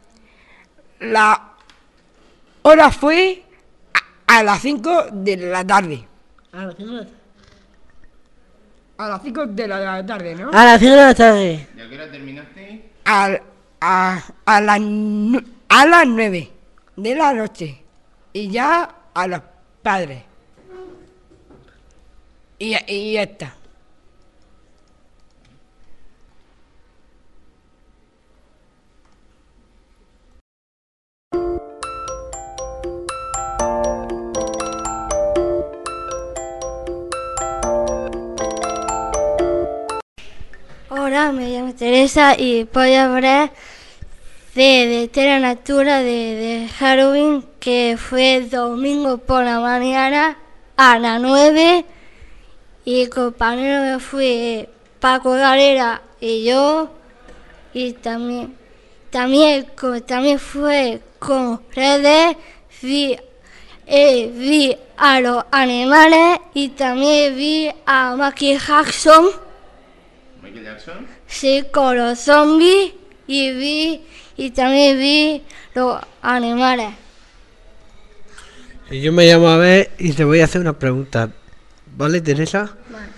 La hora fue a, a las cinco de la tarde. A las cinco de la tarde. A las cinco de la tarde, ¿no? A las cinco de la tarde. ¿Y a qué hora terminaste? A, a, a, las nu- a las nueve de la noche. Y ya a los padres. Y, y ya está. Hola, me llamo Teresa y voy a hablar de, de Terra Natura de, de Halloween, que fue domingo por la mañana a las nueve y compañero me fue Paco Galera y yo, y también también co- también fue con redes, vi, eh, vi a los animales y también vi a Michael Jackson. ¿Michael Jackson? Sí, con los zombies y vi y también vi los animales. Y yo me llamo Abel y te voy a hacer una pregunta. ¿Vale, Teresa?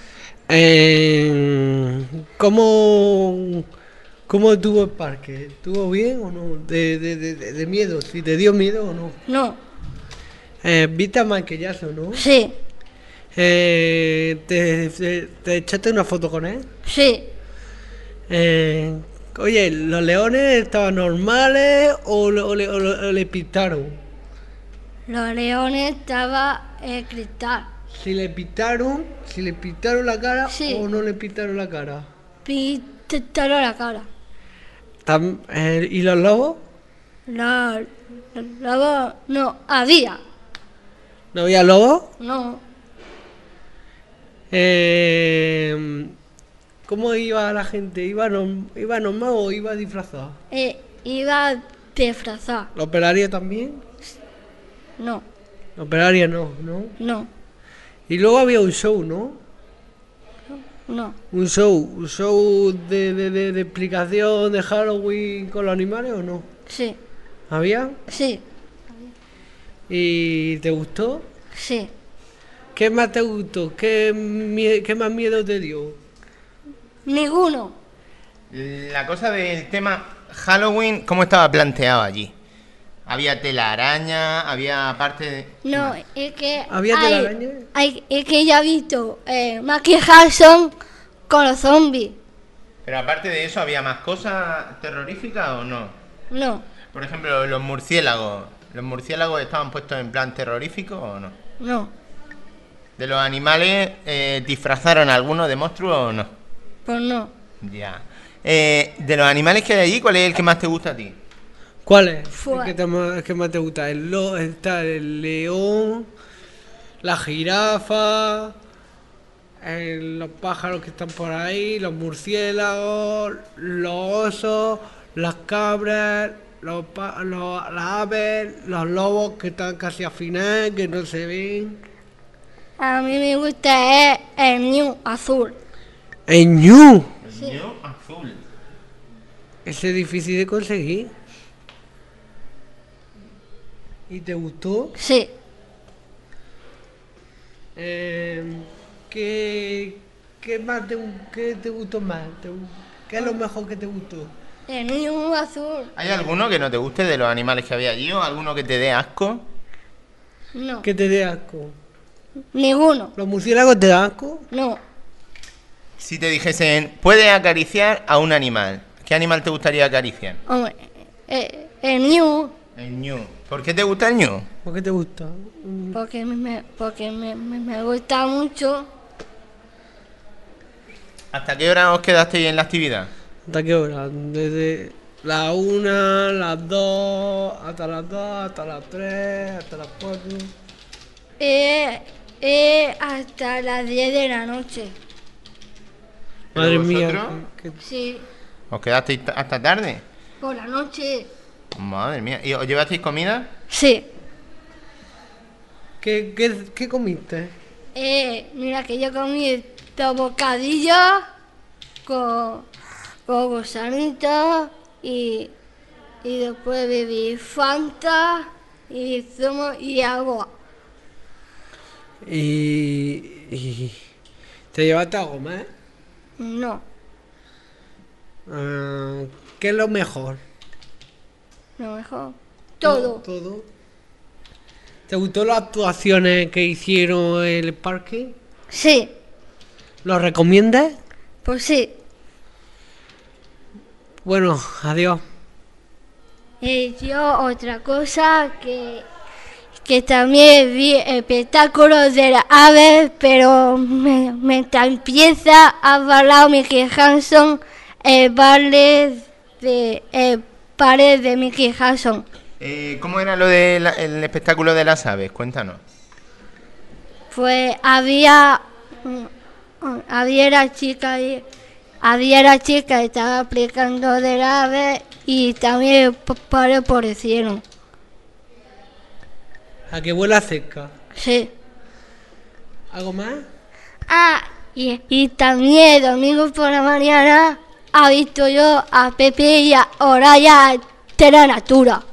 Eh, ¿cómo, ¿Cómo estuvo el parque? ¿Estuvo bien o no? De, de, de, de- de miedo, si te dio miedo o no. No, Eh, ¿Viste a Michael Jackson, no? sí, Eh, ¿te, te, te echaste una foto con él? sí, Eh, oye, ¿los leones estaban normales o, le- o le, o le- o le pintaron? los leones estaban en cristal. Si le pintaron, si le pintaron la cara Sí. o no le pintaron la cara. Pintaron la cara. Tam- eh, ¿Y los lobos? La, la- luego no había, ¿No había lobos? no, Eh, ¿Cómo iba la gente? ¿Iba, norm- ¿Iba normal o iba disfrazada? eh, iba disfrazado. ¿La operaria también? No, La operaria no, ¿no? no, Y luego había un show, ¿no? no, Un show, un show de, de, de, de explicación de Halloween con los animales o no? sí, ¿Había? sí, ¿Y te gustó? sí. ¿Qué más te gustó? ¿Qué, mie- qué más miedo te dio? Ninguno. La cosa del tema Halloween, ¿cómo estaba planteado allí? ¿Había telaraña? ¿Había parte de...? No, es que ¿Había hay, telaraña? hay- es que ya he visto eh, Michael Jackson con los zombies. Pero aparte de eso, ¿había más cosas terroríficas o no? No, Por ejemplo, los murciélagos. ¿Los murciélagos estaban puestos en plan terrorífico o no? no, ¿De los animales eh, disfrazaron a alguno de monstruo o no? pues no. Ya. Eh, de los animales que hay allí, ¿cuál es el que más te gusta a ti? ¿Cuál es? Fue- ¿El que, te ma- el que más te gusta? El lo, está el león, la jirafa, el- los pájaros que están por ahí, los murciélagos, los osos, las cabras, los, pa- los- las aves, los lobos que están casi a final, que no se ven. A mí me gusta es el ñu azul. El ñu. El ñu azul. Ese es difícil de conseguir. ¿Y te gustó? Sí, Eh, ¿qué, qué más te, qué te gustó más? ¿Te gu- ¿Qué es lo mejor que te gustó? el ñu azul. ¿Hay alguno que no te guste de los animales que había allí o alguno que te dé asco? No, ¿Qué te dé asco? ninguno. ¿Los murciélagos te dan asco? No, Si te dijesen, puedes acariciar a un animal, ¿qué animal te gustaría acariciar? hombre, eh, el ñu, El ñu. ¿Por qué te gusta el ñu? ¿Por qué te gusta? porque me, porque me, me, me gusta mucho. ¿Hasta qué hora os quedasteis en la actividad? ¿Hasta qué hora? Desde la una, las dos, hasta las dos, hasta las tres, hasta las cuatro. Eh, eh, hasta las diez de la noche. ¿Pero Madre mía. vosotros? que- que- Sí, ¿Os quedasteis ta- hasta tarde? por la noche. Madre mía. ¿Y os llevasteis comida? Sí. ¿Qué, qué, qué comiste? Eh, mira que yo comí dos bocadillos con, con gusanitos y, y después bebí Fanta y zumo y agua. Y, y ¿te llevaste algo más? No, Ah, ¿qué es lo mejor? lo mejor. Todo. Todo. ¿Te gustó las actuaciones que hicieron en el parque? Sí, ¿Lo recomiendas? pues sí. Bueno, adiós. Y yo otra cosa que, que también vi espectáculos de las aves, pero me- mientras empieza a bailar Mickey Hanson, el ballet de, el ballet de Mickey Hanson. Eh, ¿Cómo era lo del espectáculo de las aves? Cuéntanos. Pues había, mm, mm, había la chica y había la chica que estaba aplicando de la ave y también p- por aparecieron. A que vuela cerca. Sí. ¿Algo más? Ah, y, y también el domingo por la mañana ha visto yo a Pepe y a Oraya de la Natura.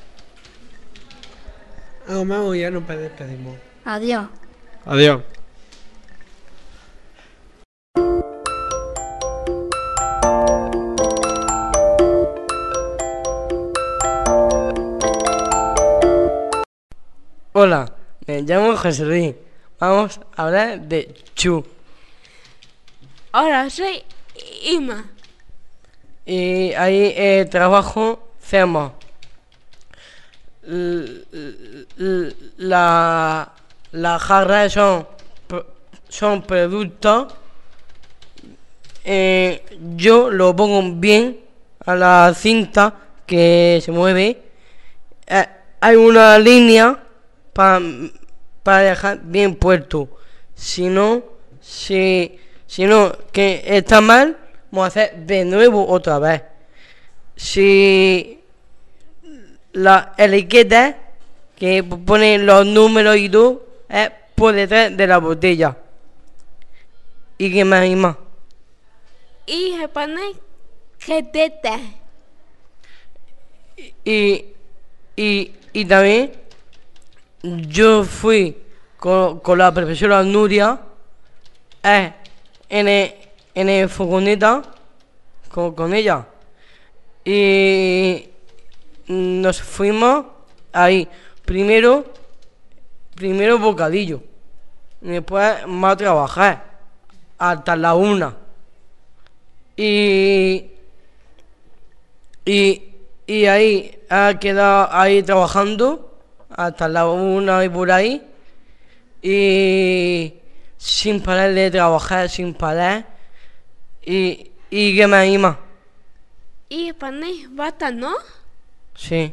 ¿Algo más o ya nos despedimos? Adiós. Adiós. Hola, me llamo José Luis. Vamos a hablar de Chu. Hola, soy Ima. Y ahí eh, trabajo hacemos l- l- la las jarras son pro- son productos. Eh, yo lo pongo bien a la cinta que se mueve. Eh, hay una línea para para dejar bien puesto. Si no, si si no que está mal, vamos a hacer de nuevo otra vez. Si la etiqueta que pone los números y todo es por detrás de la botella. ¿Y qué más hay más? Y se pone jetete. Y, y, y también yo fui con, con la profesora Nuria eh, en el, en el furgoneta con, con ella y nos fuimos ahí primero primero bocadillo y después más a trabajar hasta la una Y, y, y ahí ha quedado ahí trabajando hasta la una y por ahí. Y sin parar de trabajar, sin parar. Y, y que me anima. Y ponéis bata, ¿no? Sí.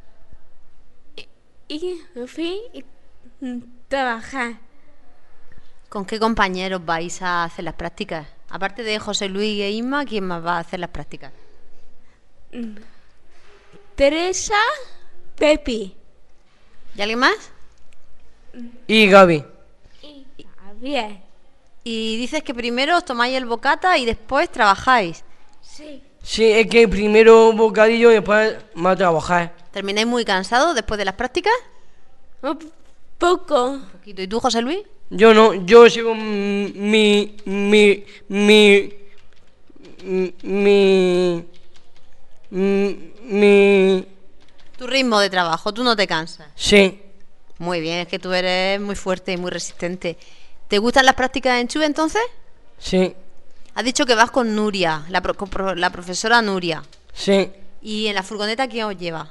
Y me fui y mm, trabajar. ¿Con qué compañeros vais a hacer las prácticas? Aparte de José Luis e Isma, ¿quién más va a hacer las prácticas? Teresa, Pepi ¿Y alguien más? Y Gaby. y Javier. Y dices que primero os tomáis el bocata y después trabajáis. Sí. Sí, es que primero bocadillo y después más trabajar. ¿Termináis muy cansados después de las prácticas? Un poco. Un poquito. ¿Y tú, José Luis? Yo no, yo sigo mi, mi, mi, mi, mi, mi, Tu ritmo de trabajo, tú no te cansas. sí, Muy bien, es que tú eres muy fuerte y muy resistente. ¿Te gustan las prácticas en Chube entonces? sí, Has dicho que vas con Nuria, la, pro- con pro- la profesora Nuria. sí. ¿Y en la furgoneta quién os lleva?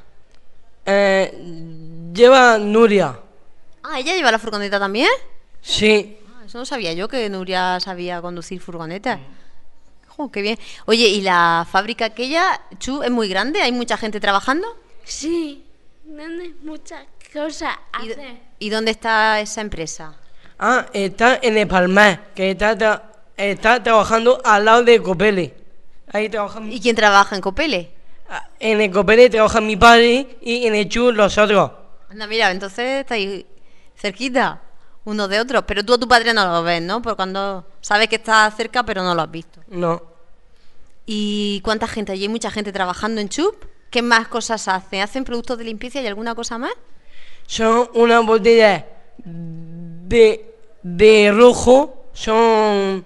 Eh, lleva Nuria, Ah, ¿ella lleva la furgoneta también? sí. Ah, eso no sabía yo, que Nuria sabía conducir furgonetas. Jo, qué bien. Oye, ¿y la fábrica aquella, Chu, es muy grande? ¿Hay mucha gente trabajando? Sí. Tienes muchas cosas a ¿Y, d- hacer. ¿Y dónde está esa empresa? Ah, está en el Palmar, que está, tra- está trabajando al lado de Copele. Ahí trabaja mi- ¿Y quién trabaja en Copele? ah, en el Copele trabaja mi padre y en el Chu los otros. Anda, mira, entonces estáis cerquita uno de otro. Pero tú a tu padre no lo ves, ¿no? Porque cuando sabes que está cerca, pero no lo has visto. No. ¿Y cuánta gente? ¿Allí hay mucha gente trabajando en Chup? ¿Qué más cosas hacen? ¿Hacen productos de limpieza y alguna cosa más? Son una botella de, de rojo, son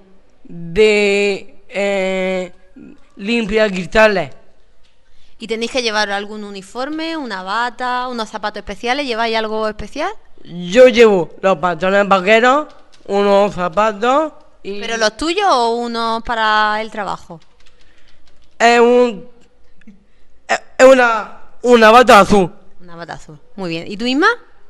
de eh, limpia cristales. ¿Y tenéis que llevar algún uniforme, una bata, unos zapatos especiales? ¿Lleváis algo especial? Yo llevo los pantalones vaqueros, unos zapatos y ¿Pero los tuyos o unos para el trabajo? es un es es una una bata azul. Una bata azul. Muy bien. ¿Y tú misma?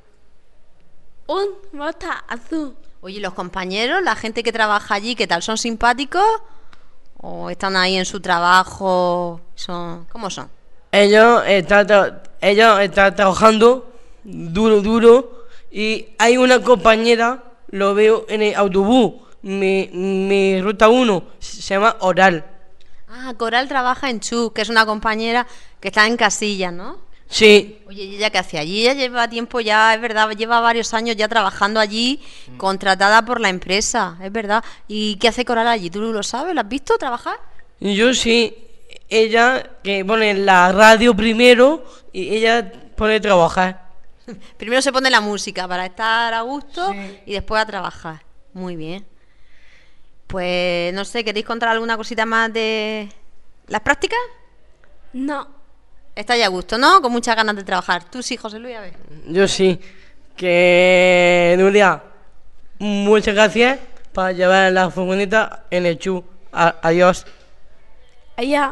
Un bota azul. Oye, ¿y los compañeros, la gente que trabaja allí, qué tal? ¿Son simpáticos? ¿O están ahí en su trabajo? Son ¿Cómo son? Ellos están tra- ellos están trabajando duro duro y hay una compañera, lo veo en el autobús, mi, mi ruta uno, se llama Oral. Ah, Coral trabaja en Chu, que es una compañera que está en Casillas, ¿no? Sí, Oye, ¿y ella qué hace allí? Ella lleva tiempo ya, es verdad, lleva varios años ya trabajando allí, contratada por la empresa, es verdad. ¿Y qué hace Coral allí? ¿Tú lo sabes? ¿Lo has visto trabajar? yo sí. Ella que pone la radio primero y ella pone a trabajar. Primero se pone la música para estar a gusto y después a trabajar. Muy bien. Pues no sé, ¿queréis contar alguna cosita más de las prácticas? No. Estáis a gusto, ¿no? Con muchas ganas de trabajar. Tú sí, José Luis, a ver. Yo sí. Que Nuria, muchas gracias para llevar la furgoneta en el Chu. A- adiós. Allá.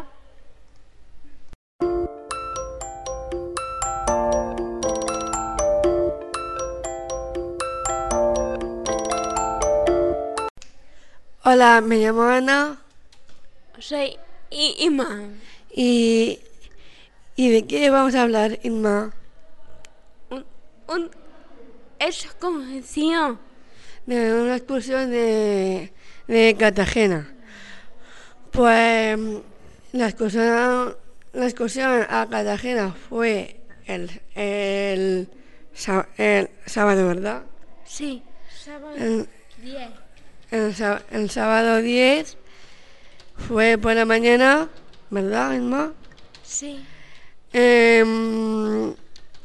Hola, me llamo Ana. Soy I- Ima. ¿Y, ¿Y de qué vamos a hablar, Inma? Un, un excursión. De una excursión de, de Cartagena. Pues la excursión, la excursión a Cartagena fue el, el, sá- el sábado, ¿verdad? Sí. Sábado El, diez. el sá- el sábado diez fue por la mañana, ¿verdad, Inma? Sí. Em,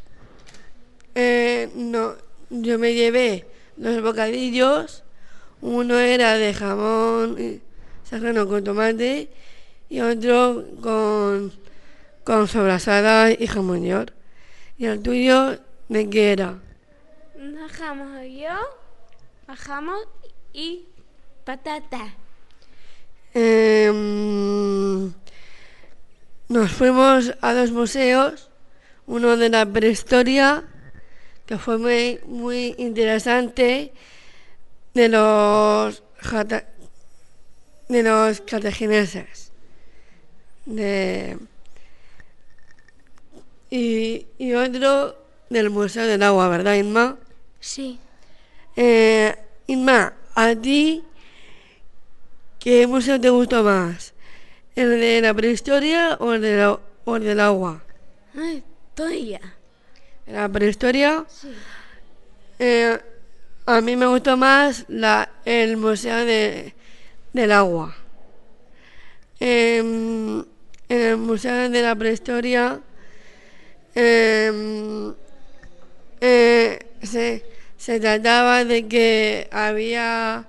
eh, no, yo me llevé dos bocadillos, uno era de jamón y- serrano con tomate y otro con, con sobrasada y jamón york. ¿Y el tuyo de qué era? Dejamos yo, bajamos y patata. Em, nos fuimos a dos museos, uno de la prehistoria, que fue muy, muy interesante, de los jata- de los cartagineses. De, y, y otro del Museo del Agua, ¿verdad, Inma? Sí. Eh, Inma, ¿a ti qué museo te gustó más? ¿El de la prehistoria o el, de la- o el del agua? Ay, historia. La prehistoria, Sí. eh, a mí me gustó más la, el museo de, del agua. Em, en el museo de la prehistoria em, eh, se, se trataba de que había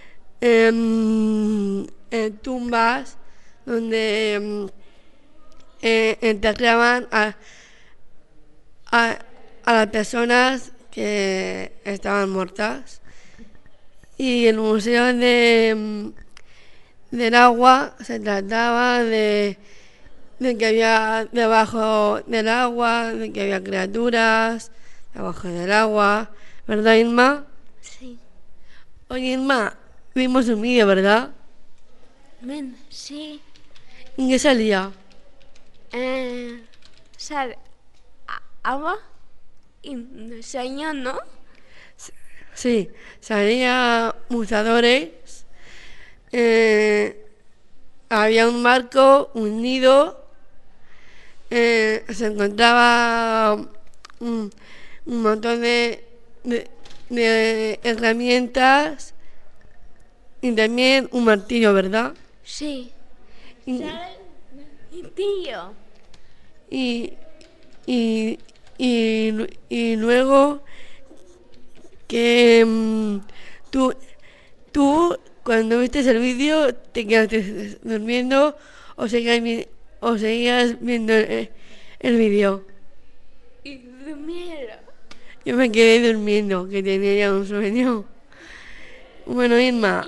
em, eh, tumbas donde em, eh, enterraban a, a, a las personas que estaban muertas. Y el museo de, em, del agua se trataba de, de que había debajo del agua, de que había criaturas debajo del agua, ¿verdad, Inma? Sí. Oye, Inma, vimos un vídeo, ¿verdad? Men, sí. ¿En qué salía? Eh, sale a- agua y sueño, ¿no? Sí, salía musadores, eh, había un barco hundido, eh, se encontraba un, un montón de, de, de herramientas y también un martillo, ¿verdad? Sí. Y, Y tío. y, y, y, lu- y luego que mm, tú, tú cuando viste el vídeo te quedaste durmiendo o seguías, vi- o seguías viendo el, el vídeo. Y durmieron. Yo me quedé durmiendo, que tenía ya un sueño. Bueno, Irma,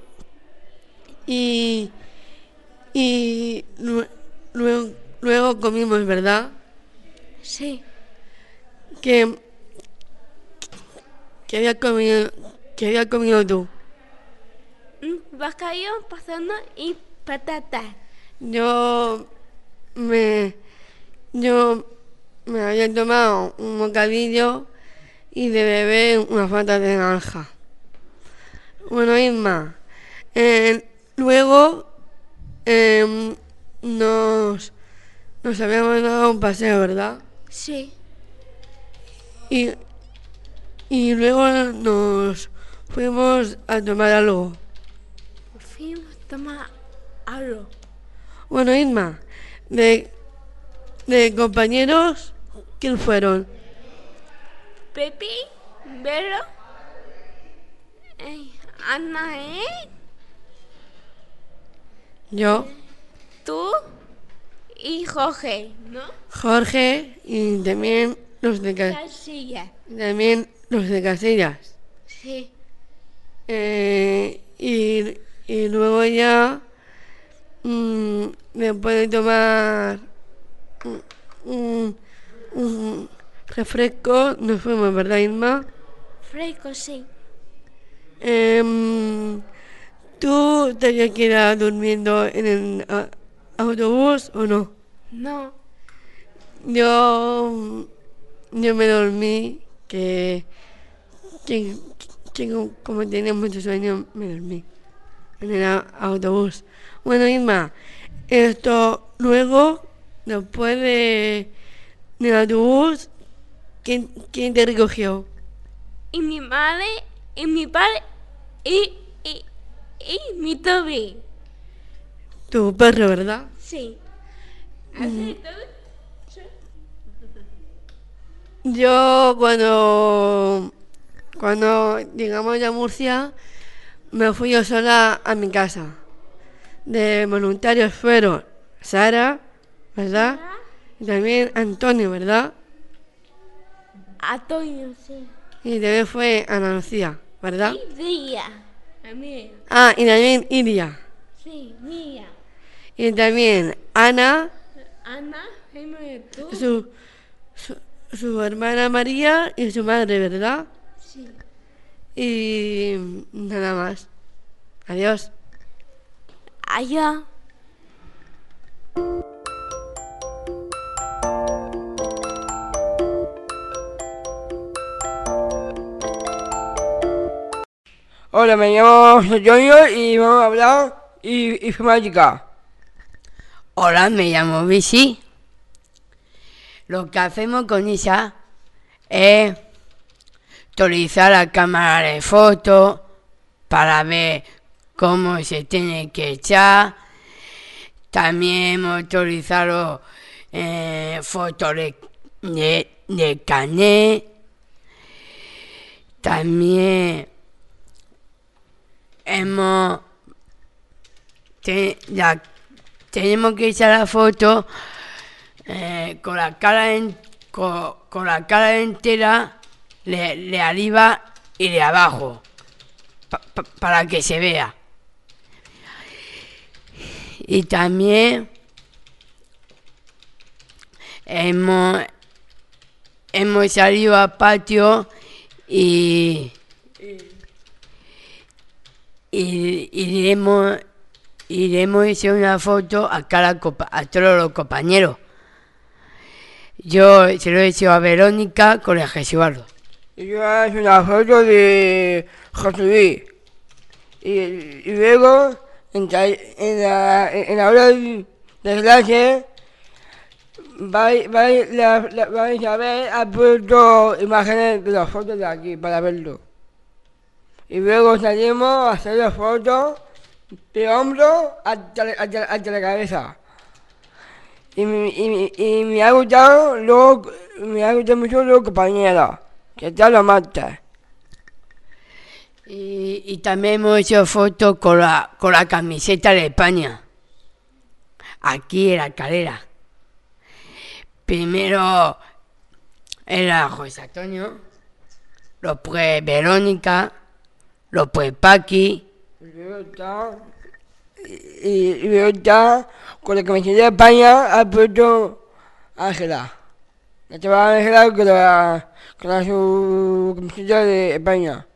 y, y lue- luego, luego comimos, ¿verdad? Sí. Que, que había comido, que había comido tú. Un bacallo pasando y patatas. Yo me, yo me había tomado un bocadillo y de bebé una fanta de naranja. Bueno, Isma, eh, luego em, nos, nos habíamos dado un paseo, ¿verdad? Sí. Y, y luego nos fuimos a tomar algo. Fuimos a tomar algo. Bueno, Isma, de, de compañeros, ¿quién fueron? Pepi, Vero, eh, Ana, ¿eh? Yo, Tú y Jorge, ¿no? Jorge y también los de, Ca- Casilla. también los de Casillas. Sí. Eh, y, y luego ya, mm, después de tomar un, un- un refresco, nos fuimos, ¿verdad, Irma? Fresco, sí. Em, ¿Tú te habías quedado durmiendo en el a- autobús o no? No. Yo, yo me dormí, que, que, que como tenía mucho sueño, me dormí en el a- autobús. Bueno, Irma, esto luego, después de, del autobús, ¿quién, quién te recogió? Y mi madre, y mi padre, y, y, y mi Toby. Tu perro, ¿verdad? Sí. Yo cuando, cuando llegamos a Murcia, me fui yo sola a mi casa. De voluntarios fueron Sara, ¿verdad? Y también Antonio, ¿verdad? Antonio, sí. Y también fue Ana Lucía, ¿verdad? Y Día. También. Ah, y también Iria. Sí, mía. Y también Ana, Ana, dime tú. su, su, su hermana María y su madre, ¿verdad? Sí. Y nada más. Adiós. Allá. Hola, me llamo Antonio y vamos a hablar de informática. Hola, me llamo Vichy. Lo que hacemos con Isa es actualizar la cámara de fotos para ver cómo se tiene que echar. También hemos actualizado eh, fotos de, de, de carnet. También hemos te, la, tenemos que echar la foto eh, con la cara en, con, con la cara entera de, de arriba y de abajo pa, pa, para que se vea. Y también hemos hemos salido al patio y y iremos iremos a hacer una foto a cada a todos los compañeros. Yo se lo he hecho a Verónica con el Jesuardo. Y yo hago una foto de José Luis. Y, y luego en, en, la, en la hora de clase vais, vais, la, la, vais a ver, ha puesto imágenes de las fotos de aquí para verlo. Y luego salimos a hacer las fotos de hombro hasta, hasta, hasta la cabeza. Y, y, y me ha gustado, luego, me ha gustado mucho los compañeros, que tal los martes. Y, y también hemos hecho fotos con la, con la camiseta de España, aquí en la escalera. Primero era José Antonio, después Verónica, después Paqui. Y luego está, y, y luego está con la camiseta de España, ha puesto Ángela. La chavala Ángela con la, con la su camiseta de España.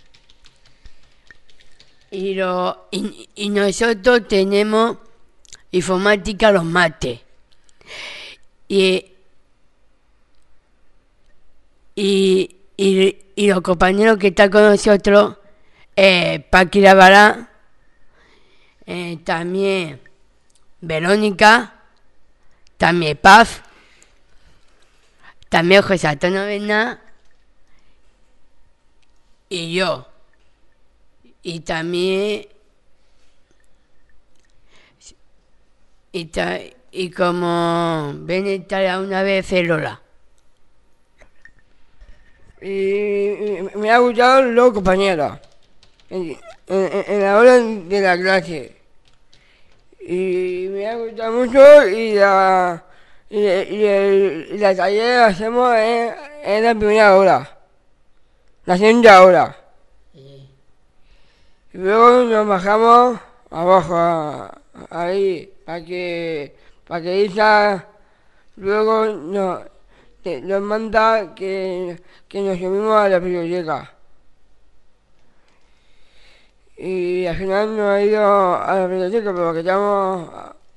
Y, lo, y, y nosotros tenemos informática los martes. Y, y, y, y los compañeros que están con nosotros, eh, Paqui Lavará, eh, también Verónica, también Paz, también José Antonio Bernal y yo. Y también y, ta, y como ven estar una vez en Lola. Y, y me ha gustado los compañeros en, en, en la hora de la clase. Y me ha gustado mucho y la y, y, el, y la taller hacemos en, en la primera hora, la segunda hora. Y luego nos bajamos abajo, a, ahí, para que, para que Isa luego nos, nos manda que, que nos subimos a la biblioteca. Y al final nos ha ido a la biblioteca, pero que estamos...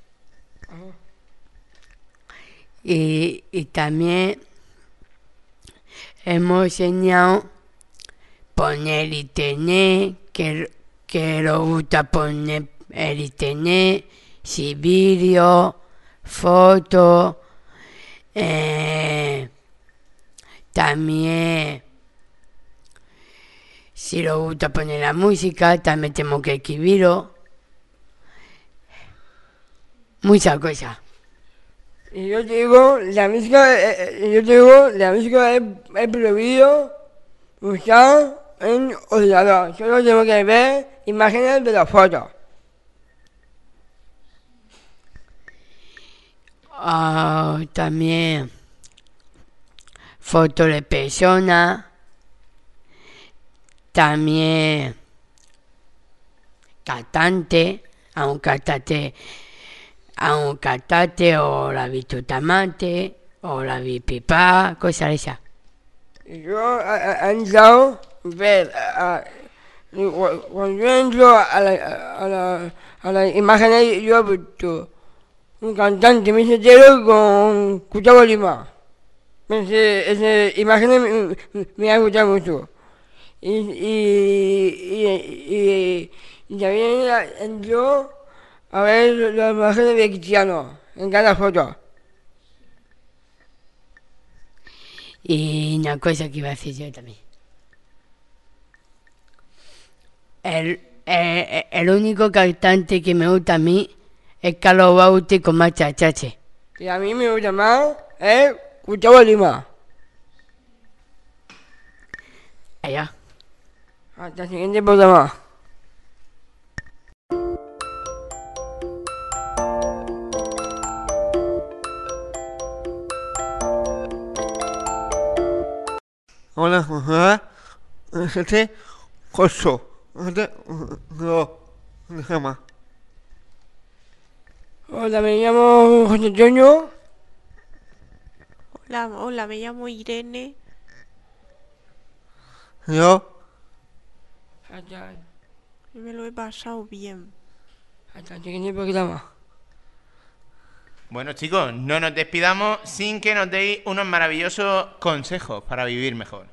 Y, y también hemos enseñado poner internet, que que nos gusta poner el internet, si vídeo, fotos, eh, también si nos gusta poner la música, también tenemos que escribirlo, muchas cosas. Y yo te digo, la música, eh, yo te digo, la música es, es prohibido usar en ordenador, solo tengo que ver imágenes de las fotos. Uh, también fotos de personas, también cantantes, a un cantate, a un cantate o la bitutamante o la bipipa, cosas de esas. Yo he entrado ver a, a- cuando yo entro a la, a la, a la imagen yo he visto un cantante mesetero con Gustavo Lima. Ese, esa imagen me, me, me ha gustado mucho. Y, y, y, y, y también entró a ver las imágenes de Cristiano en cada foto. Y una cosa que iba a decir yo también. El, el, el único cantante que me gusta a mí es Carlos Baute con Machachache. Y a mí me gusta más es Gustavo Lima. Allá. Hasta el siguiente programa. Hola, hola. Este Joso. Este no. ¿Cómo se llama? Hola, me llamo José Antonio. Hola, hola, me llamo Irene. Yo. Hasta, Y me lo he pasado bien. hasta el siguiente programa. Bueno, chicos, no nos despidamos sin que nos deis unos maravillosos consejos para vivir mejor.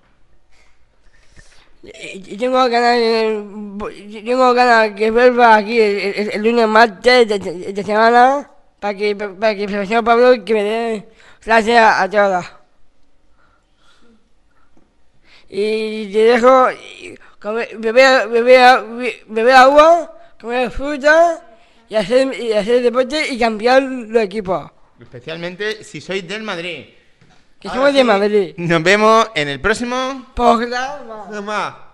Y- y Tengo ganas, de- tengo ganas que vuelva aquí el, el- el lunes martes de, de- de semana para que, para que el profesor Pablo que me dé clase a, a todas. Y te dejo y comer- beber, beber, beber agua, comer fruta y hacer, y hacer deporte y cambiar los equipos. Especialmente si sois del Madrid. Que Ahora somos de sí, Madrid. Nos vemos en el próximo... Programa. Programa.